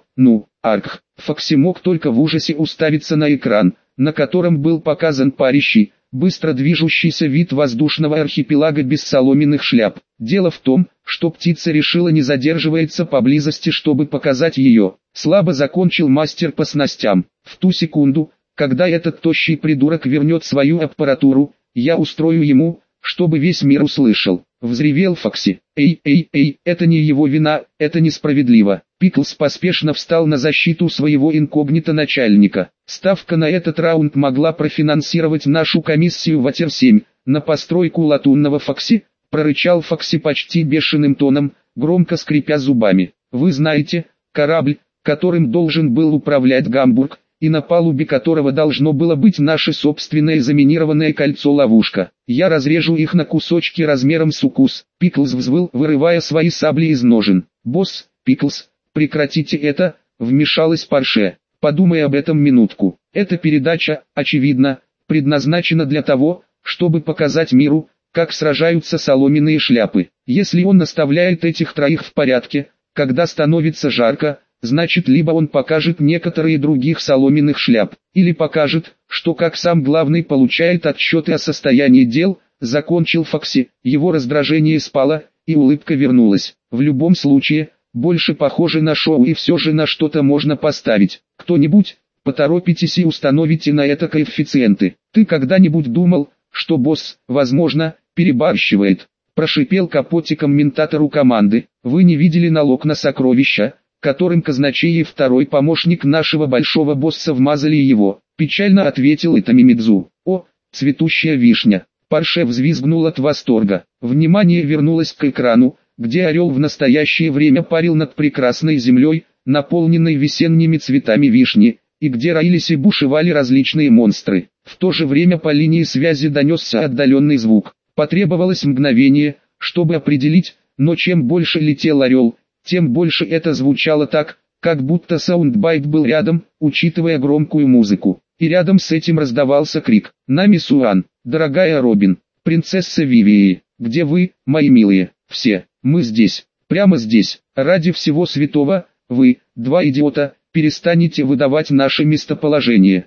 Арк. Фокси мог только в ужасе уставиться на экран, на котором был показан парящий, быстро движущийся вид воздушного архипелага без соломенных шляп. Дело в том, что птица решила не задерживаться поблизости, чтобы показать ее. Слабо закончил мастер по снастям. В ту секунду, когда этот тощий придурок вернет свою аппаратуру, я устрою ему, чтобы весь мир услышал. Взревел Фокси. Эй, это не его вина, это несправедливо. Пиклз поспешно встал на защиту своего инкогнито начальника. Ставка на этот раунд могла профинансировать нашу комиссию Ватер-7, на постройку латунного Фокси, прорычал Фокси почти бешеным тоном, громко скрипя зубами. Вы знаете, корабль, которым должен был управлять Гамбург, и на палубе которого должно было быть наше собственное заминированное кольцо-ловушка. Я разрежу их на кусочки размером с укус. Пиклз взвыл, вырывая свои сабли из ножен. «Босс, Пиклз, прекратите это», вмешалась Порше. «Подумай об этом минутку. Эта передача, очевидно, предназначена для того, чтобы показать миру, как сражаются соломенные шляпы. Если он наставляет этих троих в порядке, когда становится жарко, значит либо он покажет некоторые других соломенных шляп, или покажет, что как сам главный получает отчеты о состоянии дел», закончил Фокси. Его раздражение спало, и улыбка вернулась. «В любом случае, больше похоже на шоу, и все же на что-то можно поставить. Кто-нибудь, поторопитесь и установите на это коэффициенты. Ты когда-нибудь думал, что босс, возможно, перебарщивает?» Прошипел капотиком ментатору команды. «Вы не видели налог на сокровища, которым казначей и второй помощник нашего большого босса вмазали его?» Печально ответил Итами Мидзу. «О, цветущая вишня!» Порше взвизгнул от восторга. Внимание вернулось к экрану, где орел в настоящее время парил над прекрасной землей, наполненной весенними цветами вишни, и где роились и бушевали различные монстры. В то же время по линии связи донесся отдаленный звук. Потребовалось мгновение, чтобы определить, но чем больше летел орел, тем больше это звучало так, как будто саундбайт был рядом, учитывая громкую музыку. И рядом с этим раздавался крик: «Нами Суан, дорогая Робин, принцесса Вивии, где вы, мои милые, все, мы здесь, прямо здесь, ради всего святого, вы, два идиота, перестанете выдавать наше местоположение.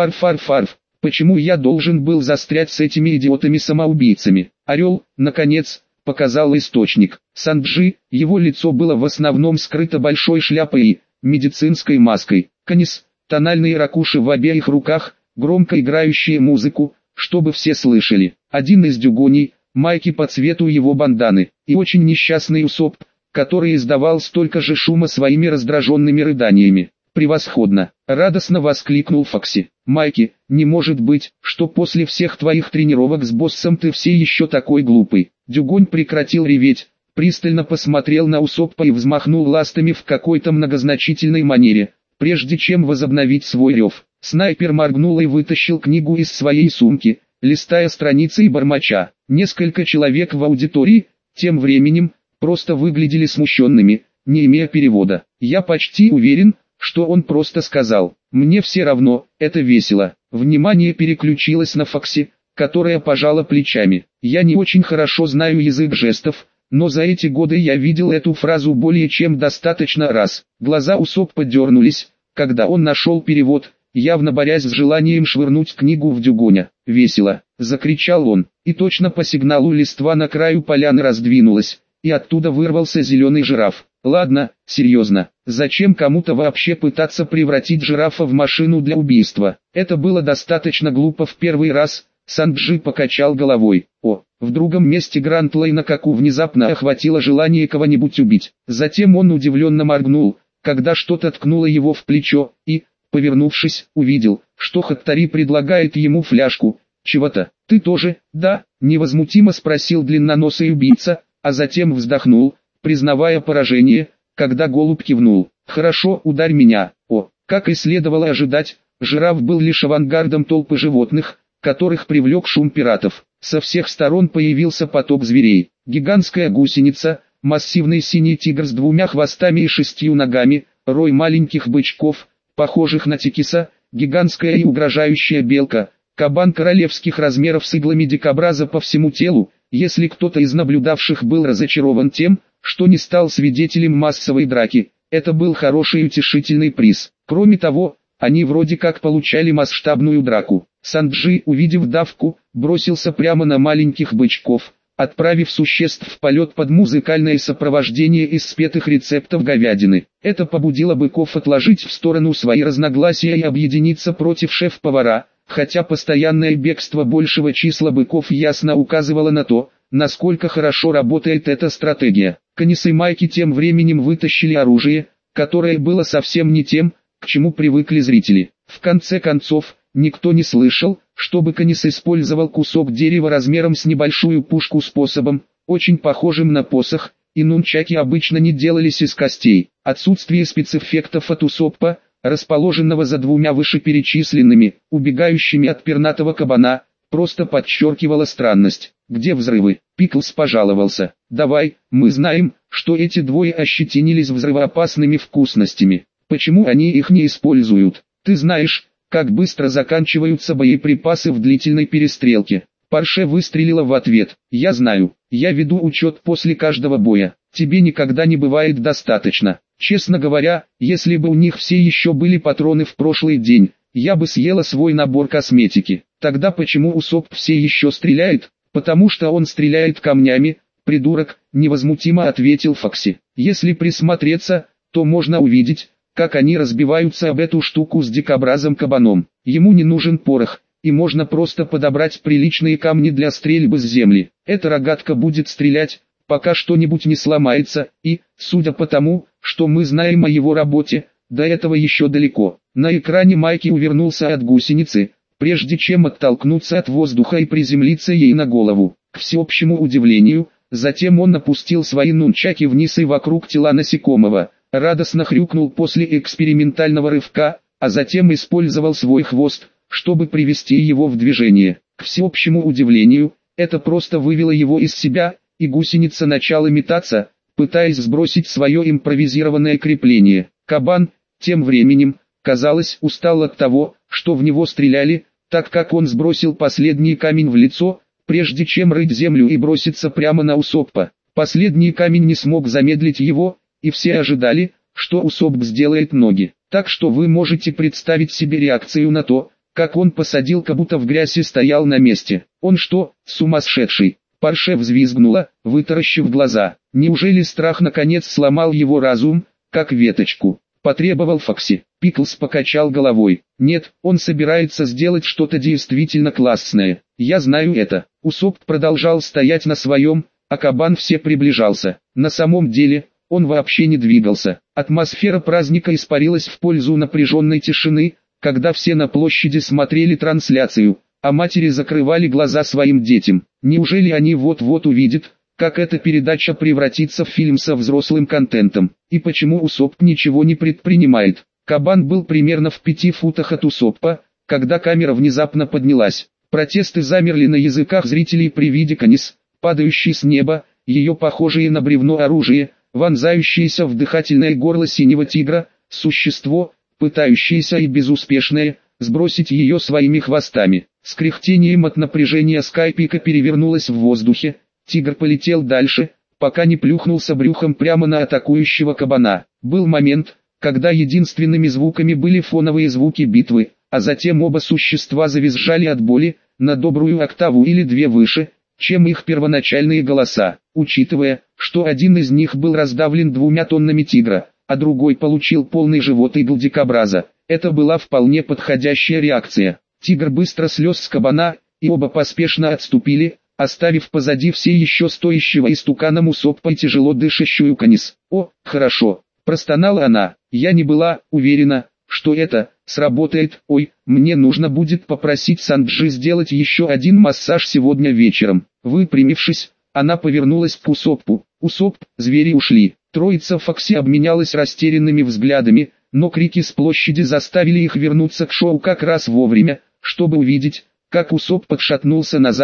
Арф, почему я должен был застрять с этими идиотами-самоубийцами?» Орел, наконец, показал источник. Санджи, его лицо было в основном скрыто большой шляпой и медицинской маской. Канис, тональные ракуши в обеих руках, громко играющие музыку, чтобы все слышали. Один из дюгоней, майки по цвету его банданы, и очень несчастный Усоп, который издавал столько же шума своими раздраженными рыданиями. «Превосходно!» — радостно воскликнул Фокси. «Майки, не может быть, что после всех твоих тренировок с боссом ты все еще такой глупый». Дюгонь прекратил реветь, пристально посмотрел на Усоппа и взмахнул ластами в какой-то многозначительной манере, прежде чем возобновить свой рев. Снайпер моргнул и вытащил книгу из своей сумки, листая страницы и бормоча. Несколько человек в аудитории, тем временем, просто выглядели смущенными, не имея перевода. Я почти уверен, что он просто сказал: «Мне все равно, это весело». Внимание переключилось на Фокси, которая пожала плечами. «Я не очень хорошо знаю язык жестов, но за эти годы я видел эту фразу более чем достаточно раз». Глаза Усоппа дернулись, когда он нашел перевод, явно борясь с желанием швырнуть книгу в Дюгоня. «Весело!» — закричал он, и точно по сигналу листва на краю поляны раздвинулась, и оттуда вырвался зеленый жираф. «Ладно, серьезно, зачем кому-то вообще пытаться превратить жирафа в машину для убийства? Это было достаточно глупо в первый раз». Санджи покачал головой. В другом месте Грант Лейнакаку внезапно охватило желание кого-нибудь убить. Затем он удивленно моргнул, когда что-то ткнуло его в плечо, и, повернувшись, увидел, что Хаттари предлагает ему фляжку чего-то. «Ты тоже, да?» — невозмутимо спросил длинноносый убийца, а затем вздохнул, признавая поражение, когда голубь кивнул. «Хорошо, ударь меня». Как и следовало ожидать, жираф был лишь авангардом толпы животных, которых привлек шум пиратов. Со всех сторон появился поток зверей. Гигантская гусеница, массивный синий тигр с 2 хвостами и 6 ногами, рой маленьких бычков, похожих на тикиса, гигантская и угрожающая белка, кабан королевских размеров с иглами дикобраза по всему телу. Если кто-то из наблюдавших был разочарован тем, что не стал свидетелем массовой драки, это был хороший утешительный приз. Кроме того, они вроде как получали масштабную драку. Санджи, увидев давку, бросился прямо на маленьких бычков, отправив существ в полет под музыкальное сопровождение из спетых рецептов говядины. Это побудило быков отложить в сторону свои разногласия и объединиться против шеф-повара, хотя постоянное бегство большего числа быков ясно указывало на то, насколько хорошо работает эта стратегия. Канис и Майки тем временем вытащили оружие, которое было совсем не тем, к чему привыкли зрители. В конце концов, никто не слышал, чтобы Канис использовал кусок дерева размером с небольшую пушку способом, очень похожим на посох, и нунчаки обычно не делались из костей. Отсутствие спецэффектов от Усоппа, расположенного за 2 вышеперечисленными, убегающими от пернатого кабана, просто подчеркивало странность. «Где взрывы?» Пиклз пожаловался. «Давай, мы знаем, что эти двое ощетинились взрывоопасными вкусностями. Почему они их не используют? Ты знаешь, как быстро заканчиваются боеприпасы в длительной перестрелке?» Парше выстрелила в ответ. «Я знаю, я веду учет после каждого боя. Тебе никогда не бывает достаточно. Честно говоря, если бы у них все еще были патроны в прошлый день, я бы съела свой набор косметики. Тогда почему Усопп все еще стреляет?» «Потому что он стреляет камнями, придурок», — невозмутимо ответил Фокси. «Если присмотреться, то можно увидеть, как они разбиваются об эту штуку с дикобразом-кабаном. Ему не нужен порох, и можно просто подобрать приличные камни для стрельбы с земли. Эта рогатка будет стрелять, пока что-нибудь не сломается, и, судя по тому, что мы знаем о его работе, до этого еще далеко». На экране Майки увернулся от гусеницы, прежде чем оттолкнуться от воздуха и приземлиться ей на голову. К всеобщему удивлению, затем он опустил свои нунчаки вниз и вокруг тела насекомого, радостно хрюкнул после экспериментального рывка, а затем использовал свой хвост, чтобы привести его в движение. К всеобщему удивлению, это просто вывело его из себя, и гусеница начала метаться, пытаясь сбросить свое импровизированное крепление. Кабан, тем временем, казалось, устал от того, что в него стреляли, так как он сбросил последний камень в лицо, прежде чем рыть землю и броситься прямо на Усоппа. Последний камень не смог замедлить его, и все ожидали, что Усопп сделает ноги. Так что вы можете представить себе реакцию на то, как он посадил кабута в грязь и стоял на месте. «Он что, сумасшедший?» Парше взвизгнула, вытаращив глаза. Неужели страх наконец сломал его разум, как веточку? Потребовал Фокси. Пиклз покачал головой. «Нет, он собирается сделать что-то действительно классное. Я знаю это». Усопп продолжал стоять на своем, а кабан все приближался. На самом деле, он вообще не двигался. Атмосфера праздника испарилась в пользу напряженной тишины, когда все на площади смотрели трансляцию, а матери закрывали глаза своим детям. Неужели они вот-вот увидят, как эта передача превратится в фильм со взрослым контентом? И почему Усопп ничего не предпринимает? Кабан был примерно в 5 футах от Усоппа, когда камера внезапно поднялась. Протесты замерли на языках зрителей при виде Канис, падающей с неба, ее похожее на бревно оружие, вонзающееся в дыхательное горло синего тигра, существо, пытающееся и безуспешное, сбросить ее своими хвостами. С кряхтением от напряжения Скайпика перевернулась в воздухе, тигр полетел дальше, пока не плюхнулся брюхом прямо на атакующего кабана. Был момент, когда единственными звуками были фоновые звуки битвы, а затем оба существа завизжали от боли, на добрую октаву или 2 выше, чем их первоначальные голоса. Учитывая, что один из них был раздавлен 2 тоннами тигра, а другой получил полный живот игл дикобраза, это была вполне подходящая реакция. Тигр быстро слез с кабана, и оба поспешно отступили, оставив позади все еще стоящего истуканом Усоппа и тяжело дышащую Канис. «О, хорошо», — простонала она. «Я не была уверена, что это сработает. Ой, мне нужно будет попросить Санджи сделать еще один массаж сегодня вечером». Выпрямившись, она повернулась к Усоппу. «Усопп, звери ушли». Троица Фокси обменялась растерянными взглядами, но крики с площади заставили их вернуться к шоу как раз вовремя, чтобы увидеть, как Усопп отшатнулся назад,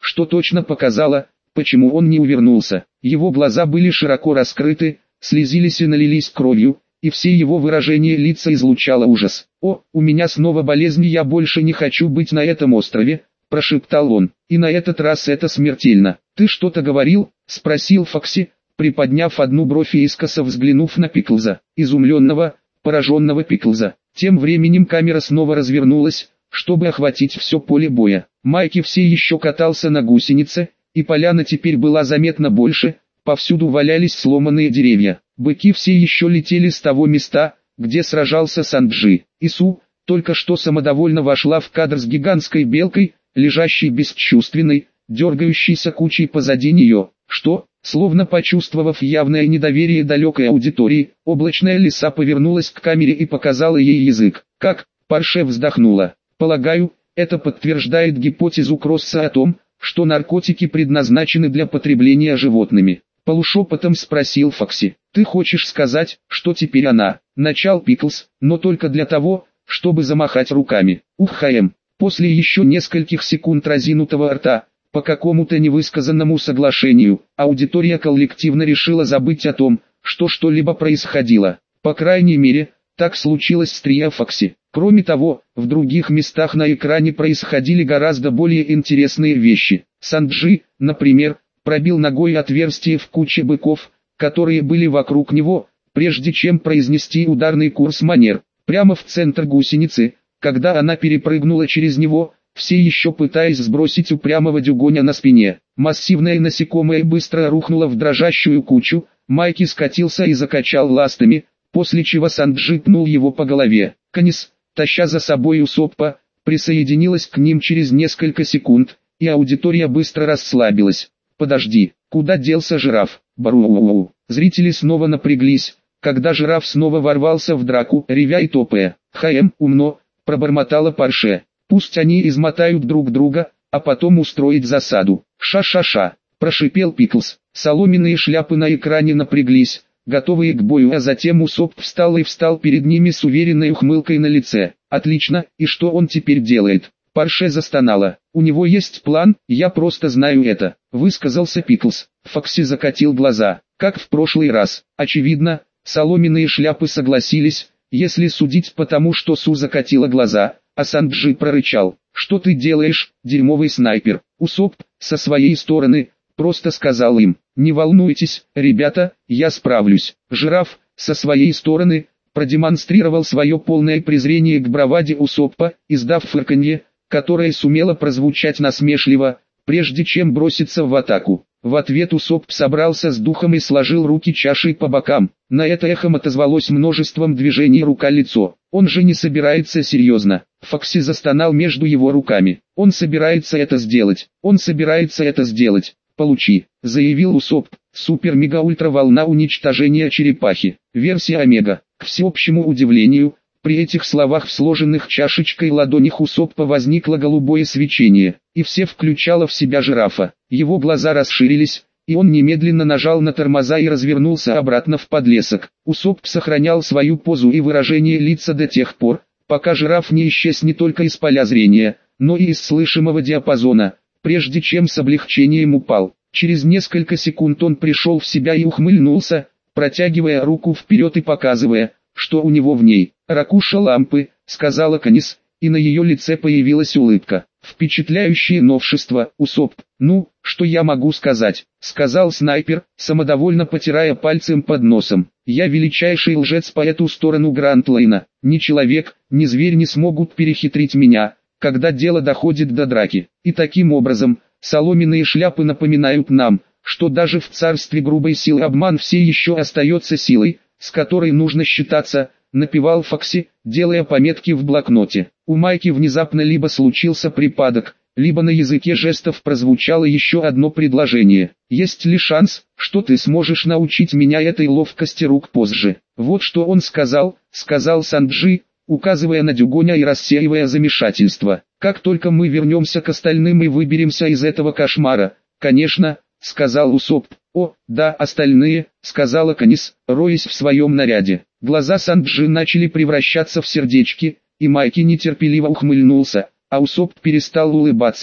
что точно показало, почему он не увернулся. Его глаза были широко раскрыты, слезились и налились кровью, и все его выражения лица излучало ужас. «О, у меня снова болезнь, я больше не хочу быть на этом острове», – прошептал он. «И на этот раз это смертельно». «Ты что-то говорил?» – спросил Фокси, приподняв одну бровь и искоса взглянув на Пиклза, изумленного, пораженного Пиклза. Тем временем камера снова развернулась, чтобы охватить все поле боя. Майки все еще катался на гусенице, и поляна теперь была заметно больше, повсюду валялись сломанные деревья. Быки все еще летели с того места, где сражался Санджи. Ису только что самодовольно вошла в кадр с гигантской белкой, лежащей бесчувственной, дергающейся кучей позади нее. Что, словно почувствовав явное недоверие далекой аудитории, облачная лиса повернулась к камере и показала ей язык. «Как?» – Парше вздохнула. «Полагаю, это подтверждает гипотезу Кросса о том, что наркотики предназначены для потребления животными». Полушепотом спросил Фокси. «Ты хочешь сказать, что теперь она?» Начал Пиклз, но только для того, чтобы замахать руками. «Ухаем». После еще нескольких секунд разинутого рта, по какому-то невысказанному соглашению, аудитория коллективно решила забыть о том, что что-либо происходило. По крайней мере, так случилось с трио Фокси. Кроме того, в других местах на экране происходили гораздо более интересные вещи. Санджи, например, пробил ногой отверстие в куче быков, которые были вокруг него, прежде чем произнести ударный курс манер, прямо в центр гусеницы. Когда она перепрыгнула через него, все еще пытаясь сбросить упрямого дюгоня на спине, массивное насекомое быстро рухнуло в дрожащую кучу, Майки скатился и закачал ластами, после чего Санджи пнул его по голове. Канис, таща за собой Усоппа, присоединилась к ним через несколько секунд, и аудитория быстро расслабилась. «Подожди, куда делся жираф?» Бару-у-у-у. Зрители снова напряглись, когда жираф снова ворвался в драку, ревя и топая. «Умно», — пробормотала Парше. «Пусть они измотают друг друга, а потом устроить засаду». «Ша-ша-ша», — прошипел Пиклз. Соломенные шляпы на экране напряглись, готовые к бою, а затем Усопп встал перед ними с уверенной ухмылкой на лице. «Отлично, и что он теперь делает?» Парше застонала. «У него есть план, я просто знаю это», — высказался Пиклз. Фокси закатил глаза. Как в прошлый раз. Очевидно, соломенные шляпы согласились, если судить по тому, что Су закатила глаза, а Санджи прорычал. «Что ты делаешь, дерьмовый снайпер?» Усопп, со своей стороны, просто сказал им: «Не волнуйтесь, ребята, я справлюсь». Жираф, со своей стороны, продемонстрировал свое полное презрение к браваде Усоппа, издав фырканье, которое сумело прозвучать насмешливо, прежде чем броситься в атаку. В ответ Усопп собрался с духом и сложил руки чашей по бокам. На это эхом отозвалось множеством движений рука-лицо. «Он же не собирается серьезно». Фокси застонал между его руками. «Он собирается это сделать. Он собирается это сделать. Получи», — заявил Усопп. Супер-мега-ультра-волна уничтожения черепахи. Версия Омега. К всеобщему удивлению, при этих словах в сложенных чашечкой ладонях Усоппа возникло голубое свечение, и все включало в себя жирафа. Его глаза расширились, и он немедленно нажал на тормоза и развернулся обратно в подлесок. Усопп сохранял свою позу и выражение лица до тех пор, пока жираф не исчез не только из поля зрения, но и из слышимого диапазона, прежде чем с облегчением упал. Через несколько секунд он пришел в себя и ухмыльнулся, протягивая руку вперед и показывая, что у него в ней. «Ракуша лампы», — сказала Канис, и на ее лице появилась улыбка. «Впечатляющее новшество, Усопп». «Ну, что я могу сказать», — сказал снайпер, самодовольно потирая пальцем под носом. «Я величайший лжец по эту сторону Грант-Лейна. Ни человек, ни зверь не смогут перехитрить меня, когда дело доходит до драки. И таким образом, соломенные шляпы напоминают нам, что даже в царстве грубой силы обман все еще остается силой, с которой нужно считаться», — напевал Фокси, делая пометки в блокноте. У Майки внезапно либо случился припадок, либо на языке жестов прозвучало еще одно предложение. «Есть ли шанс, что ты сможешь научить меня этой ловкости рук позже?» «Вот что он сказал», — сказал Санджи, указывая на Дюгоня и рассеивая замешательство. «Как только мы вернемся к остальным и выберемся из этого кошмара, конечно», — сказал Усопп. «О, да, остальные», — сказала Канис, роясь в своем наряде. Глаза Санджи начали превращаться в сердечки, и Майки нетерпеливо ухмыльнулся, а Усопп перестал улыбаться,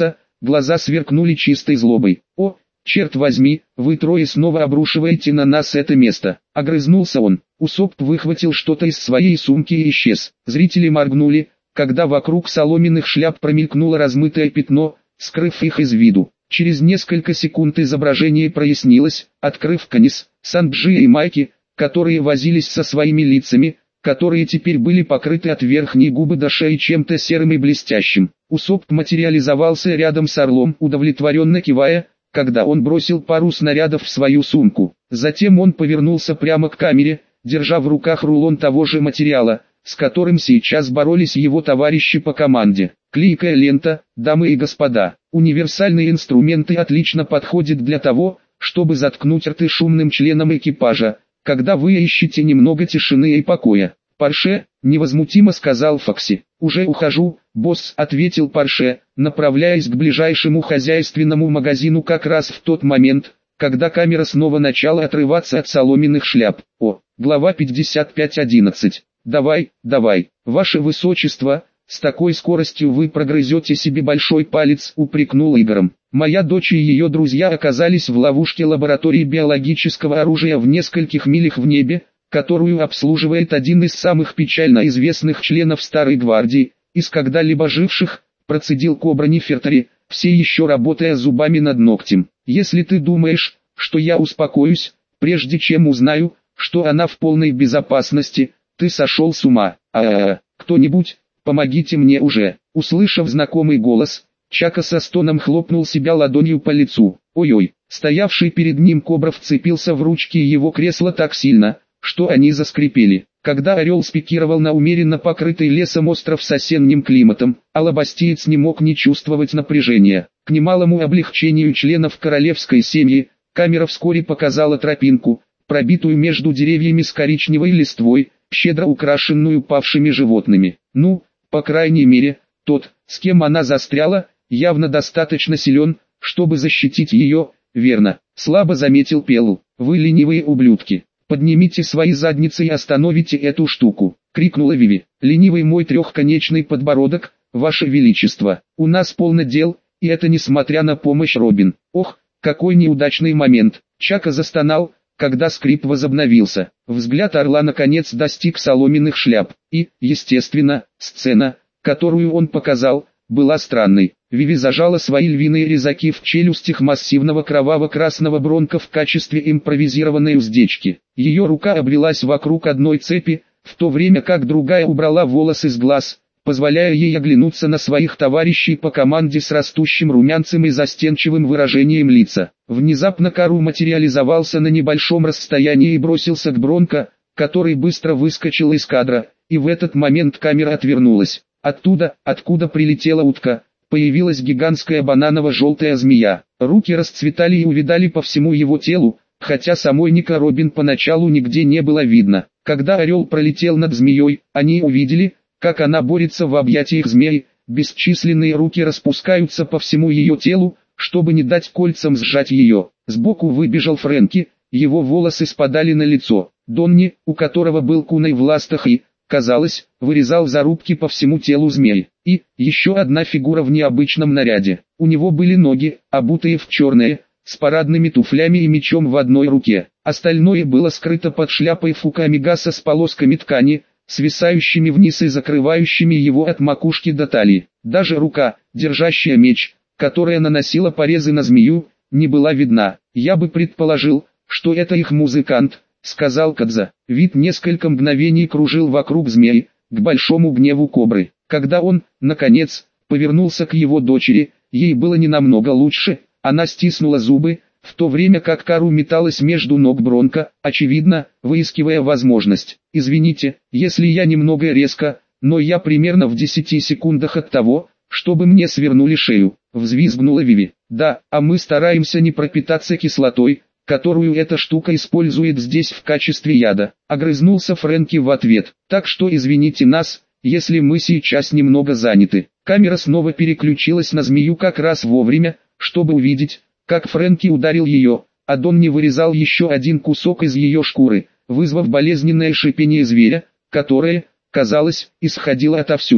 глаза сверкнули чистой злобой. «О, черт возьми, вы трое снова обрушиваете на нас это место!» Огрызнулся он. Усоп выхватил что-то из своей сумки и исчез. Зрители моргнули, когда вокруг соломенных шляп промелькнуло размытое пятно, скрыв их из виду. Через несколько секунд изображение прояснилось, открыв Канис, Санджи и Майки, которые возились со своими лицами, которые теперь были покрыты от верхней губы до шеи чем-то серым и блестящим. Усоп материализовался рядом с орлом, удовлетворенно кивая, когда он бросил пару снарядов в свою сумку. Затем он повернулся прямо к камере, держа в руках рулон того же материала, с которым сейчас боролись его товарищи по команде. Клейкая лента, дамы и господа, универсальные инструменты отлично подходят для того, чтобы заткнуть рты шумным членам экипажа, когда вы ищете немного тишины и покоя. «Парше», — невозмутимо сказал Фокси. «Уже ухожу, босс», — ответил Парше, направляясь к ближайшему хозяйственному магазину как раз в тот момент, когда камера снова начала отрываться от соломенных шляп. Глава 55:11. «Давай, ваше высочество, с такой скоростью вы прогрызете себе большой палец», — упрекнул Игорем. «Моя дочь и ее друзья оказались в ловушке лаборатории биологического оружия в нескольких милях в небе, которую обслуживает один из самых печально известных членов Старой Гвардии, из когда-либо живших», — процедил Кобра Нефертари, все еще работая зубами над ногтем. «Если ты думаешь, что я успокоюсь, прежде чем узнаю, что она в полной безопасности, ты сошел с ума. Кто-нибудь, помогите мне уже». Услышав знакомый голос, Чака со стоном хлопнул себя ладонью по лицу. Ой-ой, стоявший перед ним Кобра вцепился в ручки его кресла так сильно, что они заскрипели. Когда орел спикировал на умеренно покрытый лесом остров с осенним климатом, алабастиец не мог не чувствовать напряжения. К немалому облегчению членов королевской семьи, камера вскоре показала тропинку, пробитую между деревьями с коричневой листвой, щедро украшенную павшими животными. Ну, по крайней мере, тот, с кем она застряла, явно достаточно силен, чтобы защитить ее, верно, слабо заметил Пелу. «Вы ленивые ублюдки. Поднимите свои задницы и остановите эту штуку», — крикнула Виви. «Ленивый мой трехконечный подбородок, ваше величество. У нас полно дел, и это несмотря на помощь Робин». «Ох, какой неудачный момент», — Чака застонал, когда скрип возобновился. Взгляд орла наконец достиг соломенных шляп, и, естественно, сцена, которую он показал, была странной. Виви зажала свои львиные резаки в челюстях массивного кроваво-красного бронка в качестве импровизированной уздечки. Ее рука обвелась вокруг одной цепи, в то время как другая убрала волосы с глаз, позволяя ей оглянуться на своих товарищей по команде с растущим румянцем и застенчивым выражением лица. Внезапно Кару материализовался на небольшом расстоянии и бросился к Бронко, который быстро выскочил из кадра, и в этот момент камера отвернулась. Оттуда, откуда прилетела утка, появилась гигантская бананово-желтая змея. Руки расцветали и увидали по всему его телу, хотя самой Ника Робин поначалу нигде не было видно. Когда орел пролетел над змеей, они увидели, как она борется в объятиях змеи, бесчисленные руки распускаются по всему ее телу, чтобы не дать кольцам сжать ее. Сбоку выбежал Фрэнки, его волосы спадали на лицо. Донни, у которого был кунай в ластах и, казалось, вырезал зарубки по всему телу змеи. И, еще одна фигура в необычном наряде. У него были ноги, обутые в черное, с парадными туфлями и мечом в одной руке. Остальное было скрыто под шляпой фукамигаса с полосками ткани, свисающими вниз и закрывающими его от макушки до талии. Даже рука, держащая меч, которая наносила порезы на змею, не была видна. «Я бы предположил, что это их музыкант», — сказал Кадза. Вид несколько мгновений кружил вокруг змеи, к большому гневу Кобры. Когда он, наконец, повернулся к его дочери, ей было не намного лучше, она стиснула зубы, в то время как Кару металась между ног Бронко, очевидно, выискивая возможность. «Извините, если я немного резко, но я примерно в 10 секундах от того, чтобы мне свернули шею», — взвизгнула Виви. «Да, а мы стараемся не пропитаться кислотой, которую эта штука использует здесь в качестве яда», — огрызнулся Фрэнки в ответ. «Так что извините нас, если мы сейчас немного заняты». Камера снова переключилась на змею как раз вовремя, чтобы увидеть, как Фрэнки ударил ее, а Донни вырезал еще один кусок из ее шкуры, вызвав болезненное шипение зверя, которое, казалось, исходило отовсюду.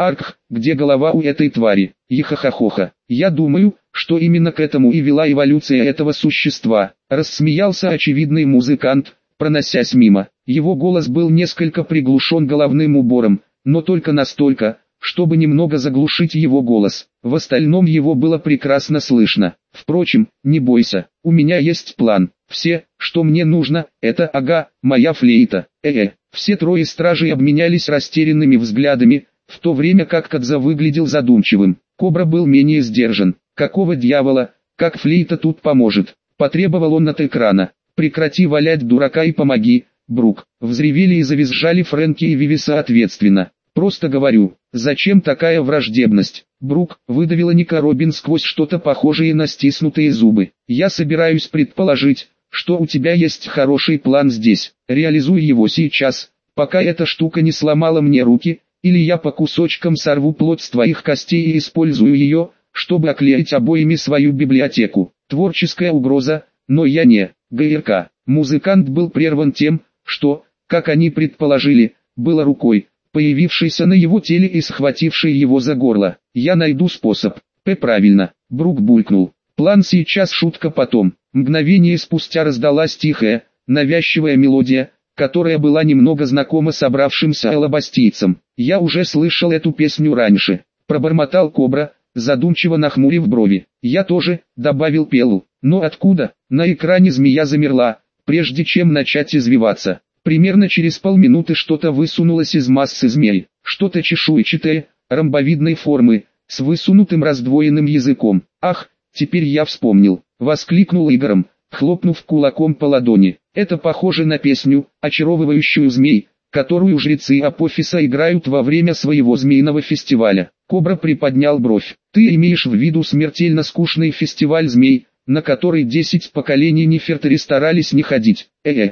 Арх, где голова у этой твари? Ихахахоха. Я думаю, что именно к этому и вела эволюция этого существа. Рассмеялся очевидный музыкант, проносясь мимо. Его голос был несколько приглушен головным убором, но только настолько, чтобы немного заглушить его голос. В остальном его было прекрасно слышно. Впрочем, не бойся, у меня есть план. Все, что мне нужно, это моя флейта. Все трое стражей обменялись растерянными взглядами, в то время как Кадза выглядел задумчивым. Кобра был менее сдержан. Какого дьявола, как флейта тут поможет? Потребовал он от экрана. Прекрати валять дурака и помоги, Брук. Взревели и завизжали Фрэнки и Виви соответственно. Просто говорю, зачем такая враждебность? Брук, выдавила Ника Робин сквозь что-то похожее на стиснутые зубы. Я собираюсь предположить, что у тебя есть хороший план здесь. Реализуй его сейчас, пока эта штука не сломала мне руки, или я по кусочкам сорву плоть с твоих костей и использую ее, чтобы оклеить обоями свою библиотеку. Творческая угроза, но я не ГРК. Музыкант был прерван тем, что, как они предположили, было рукой, появившейся на его теле и схватившей его за горло. Я найду способ. Правильно, Брук булькнул. План сейчас, шутка потом. Мгновение спустя раздалась тихая, навязчивая мелодия, которая была немного знакома собравшимся алабастийцам. Я уже слышал эту песню раньше. Пробормотал Кобра, задумчиво нахмурив брови. Я тоже, добавил Пелу. Но откуда? На экране змея замерла, прежде чем начать извиваться. Примерно через полминуты что-то высунулось из массы змей. Что-то чешуйчатое, ромбовидной формы, с высунутым раздвоенным языком. Ах, теперь я вспомнил. Воскликнул Игорем, хлопнув кулаком по ладони. Это похоже на песню, очаровывающую змей, которую жрецы Апофиса играют во время своего змеиного фестиваля. Кобра приподнял бровь. Ты имеешь в виду смертельно скучный фестиваль змей, на который 10 поколений Нефертери старались не ходить?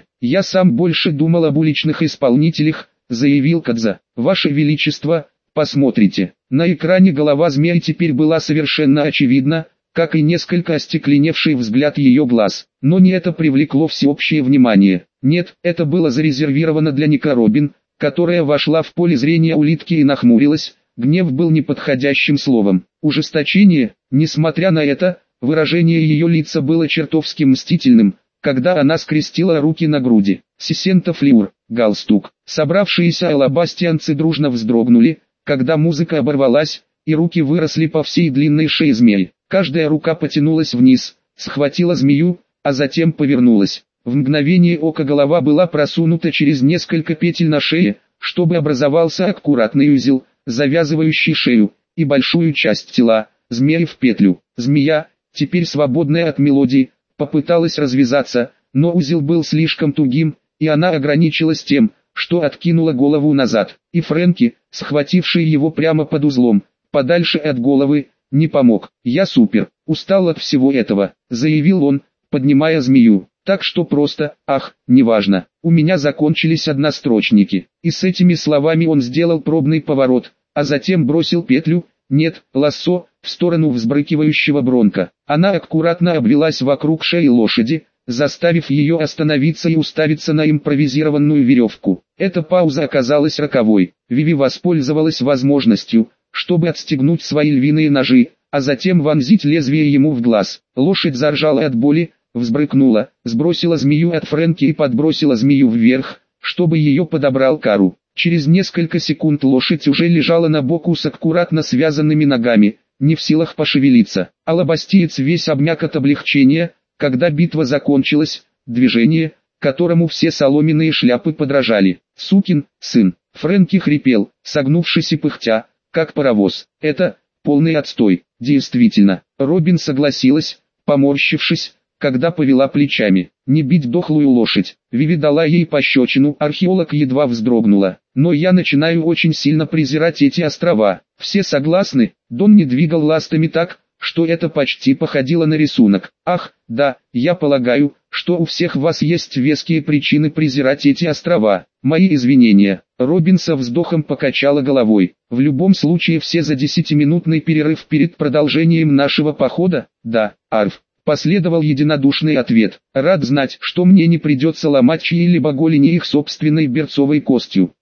Я сам больше думал об уличных исполнителях, заявил Кадза. Ваше Величество, посмотрите. На экране голова змеи теперь была совершенно очевидна, как и несколько остекленевший взгляд ее глаз. Но не это привлекло всеобщее внимание. Нет, это было зарезервировано для Ника Робин, которая вошла в поле зрения улитки и нахмурилась. Гнев был неподходящим словом. Ужесточение, несмотря на это, выражение ее лица было чертовски мстительным, когда она скрестила руки на груди. Сисента флюр, галстук. Собравшиеся алабастианцы дружно вздрогнули, когда музыка оборвалась, и руки выросли по всей длинной шее змеи. Каждая рука потянулась вниз, схватила змею, а затем повернулась. В мгновение ока голова была просунута через несколько петель на шее, чтобы образовался аккуратный узел, завязывающий шею, и большую часть тела, змеи в петлю. Змея, теперь свободная от мелодии, попыталась развязаться, но узел был слишком тугим, и она ограничилась тем, что откинула голову назад. И Фрэнки, схвативший его прямо под узлом, подальше от головы, не помог. «Я супер, устал от всего этого», — заявил он, поднимая змею. «Так что просто, неважно, у меня закончились однострочники». И с этими словами он сделал пробный поворот, а затем бросил петлю, лассо, в сторону взбрыкивающего Бронка. Она аккуратно обвелась вокруг шеи лошади, заставив ее остановиться и уставиться на импровизированную веревку. Эта пауза оказалась роковой. Виви воспользовалась возможностью, чтобы отстегнуть свои львиные ножи, а затем вонзить лезвие ему в глаз. Лошадь заржала от боли, взбрыкнула, сбросила змею от Фрэнки и подбросила змею вверх, чтобы ее подобрал Кару. Через несколько секунд лошадь уже лежала на боку с аккуратно связанными ногами, не в силах пошевелиться. Алабастиец весь обмяк от облегчения, когда битва закончилась, движение, которому все соломенные шляпы подражали. «Сукин сын!» Фрэнки хрипел, согнувшись и пыхтя, как паровоз. «Это полный отстой». Действительно, Робин согласилась, поморщившись, когда повела плечами. «Не бить дохлую лошадь». Виви дала ей пощечину, археолог едва вздрогнула. «Но я начинаю очень сильно презирать эти острова». «Все согласны?» Дон не двигал ластами так, что это почти походило на рисунок. «Ах, да, я полагаю, что у всех вас есть веские причины презирать эти острова. Мои извинения». Робин со вздохом покачала головой. «В любом случае все за 10-минутный перерыв перед продолжением нашего похода?» «Да, Арф». Последовал единодушный ответ. «Рад знать, что мне не придется ломать чьи-либо голени их собственной берцовой костью».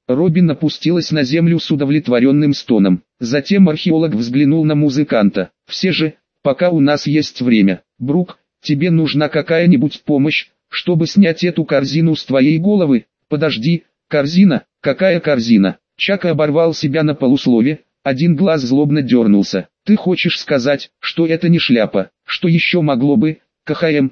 Робин опустилась на землю с удовлетворенным стоном. Затем археолог взглянул на музыканта. «Все же, пока у нас есть время, Брук, тебе нужна какая-нибудь помощь, чтобы снять эту корзину с твоей головы?» «Подожди, корзина? Какая корзина?» Чака оборвал себя на полуслове, один глаз злобно дернулся. «Ты хочешь сказать, что это не шляпа? Что еще могло бы?» «КХМ,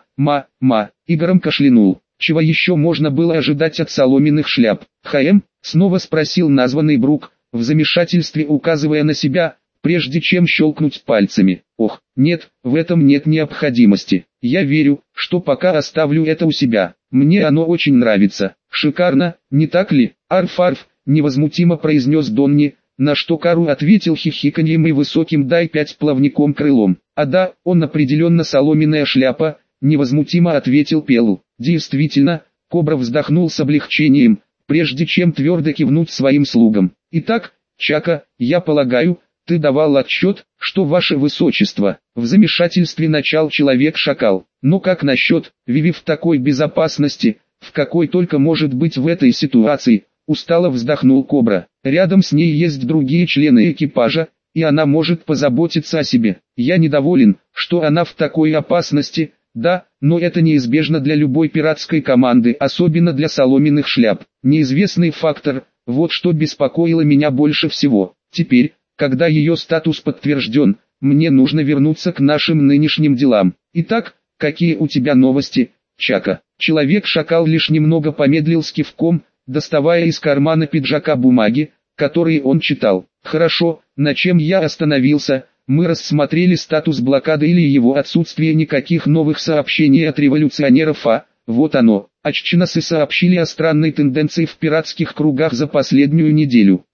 Игорем кашлянул. Чего еще можно было ожидать от соломенных шляп? «ХМ?» — снова спросил названный Брук, в замешательстве указывая на себя, прежде чем щелкнуть пальцами. «Ох, нет, в этом нет необходимости. Я верю, что пока оставлю это у себя. Мне оно очень нравится. Шикарно, не так ли?» «Арф-арф», — невозмутимо произнес Донни, на что Кару ответил хихиканьем и высоким «дай 5» плавником крылом. «А да, он определенно соломенная шляпа», — невозмутимо ответил Пелу. «Действительно», — Кобра вздохнул с облегчением, прежде чем твердо кивнуть своим слугам. «Итак, Чака, я полагаю, ты давал отчет, что ваше высочество?» В замешательстве начал человек-шакал. «Но как насчет, Виви в такой безопасности, в какой только может быть в этой ситуации?» Устало вздохнул Кобра. «Рядом с ней есть другие члены экипажа, и она может позаботиться о себе. Я недоволен, что она в такой опасности. Да, но это неизбежно для любой пиратской команды, особенно для соломенных шляп. Неизвестный фактор, вот что беспокоило меня больше всего. Теперь, когда ее статус подтвержден, мне нужно вернуться к нашим нынешним делам. Итак, какие у тебя новости, Чака?» Человек-шакал лишь немного помедлил с кивком, доставая из кармана пиджака бумаги, которые он читал. «Хорошо, на чем я остановился?» Мы рассмотрели статус блокады или его отсутствие, никаких новых сообщений от революционеров, вот оно. Аччиносы сообщили о странной тенденции в пиратских кругах за последнюю неделю.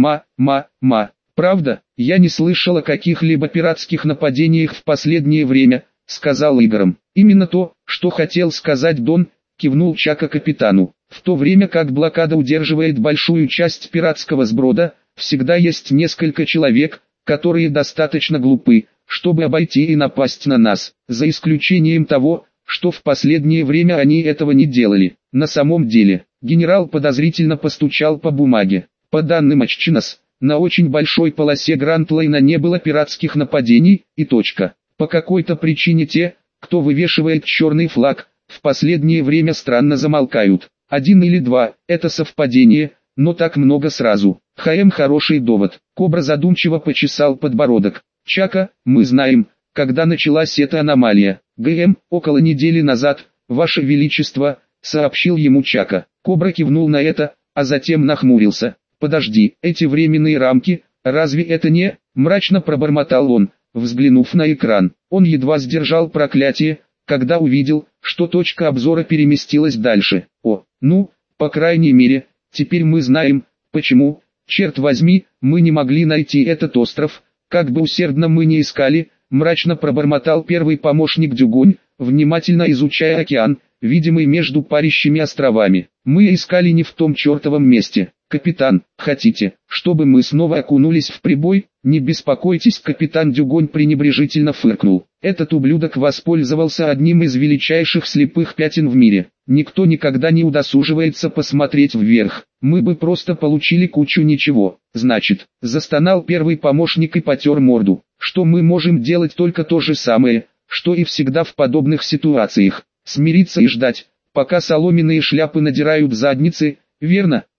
Правда, я не слышал о каких-либо пиратских нападениях в последнее время, сказал Игорем. Именно то, что хотел сказать Дон, кивнул Чака капитану. В то время как блокада удерживает большую часть пиратского сброда, всегда есть несколько человек, которые достаточно глупы, чтобы обойти и напасть на нас, за исключением того, что в последнее время они этого не делали. На самом деле, генерал подозрительно постучал по бумаге. По данным Аччинос, на очень большой полосе Гранд-Лайна не было пиратских нападений, и точка. По какой-то причине те, кто вывешивает черный флаг, в последнее время странно замолкают. 1 или 2, это совпадение, но так много сразу. ХМ хороший довод. Кобра задумчиво почесал подбородок. Чака, мы знаем, когда началась эта аномалия. ГМ, около недели назад, Ваше Величество, сообщил ему Чака. Кобра кивнул на это, а затем нахмурился. Подожди, эти временные рамки, разве это не? Мрачно пробормотал он, взглянув на экран. Он едва сдержал проклятие, когда увидел, что точка обзора переместилась дальше. О, ну, по крайней мере, теперь мы знаем, почему. Черт возьми, мы не могли найти этот остров, как бы усердно мы ни искали, мрачно пробормотал первый помощник Дюгонь, внимательно изучая океан, видимый между парящими островами. Мы искали не в том чертовом месте. «Капитан, хотите, чтобы мы снова окунулись в прибой?» «Не беспокойтесь», капитан Дюгонь пренебрежительно фыркнул. «Этот ублюдок воспользовался одним из величайших слепых пятен в мире. Никто никогда не удосуживается посмотреть вверх. Мы бы просто получили кучу ничего». «Значит», застонал первый помощник и потер морду, «что мы можем делать только то же самое, что и всегда в подобных ситуациях. Смириться и ждать, пока соломенные шляпы надирают задницы, верно?»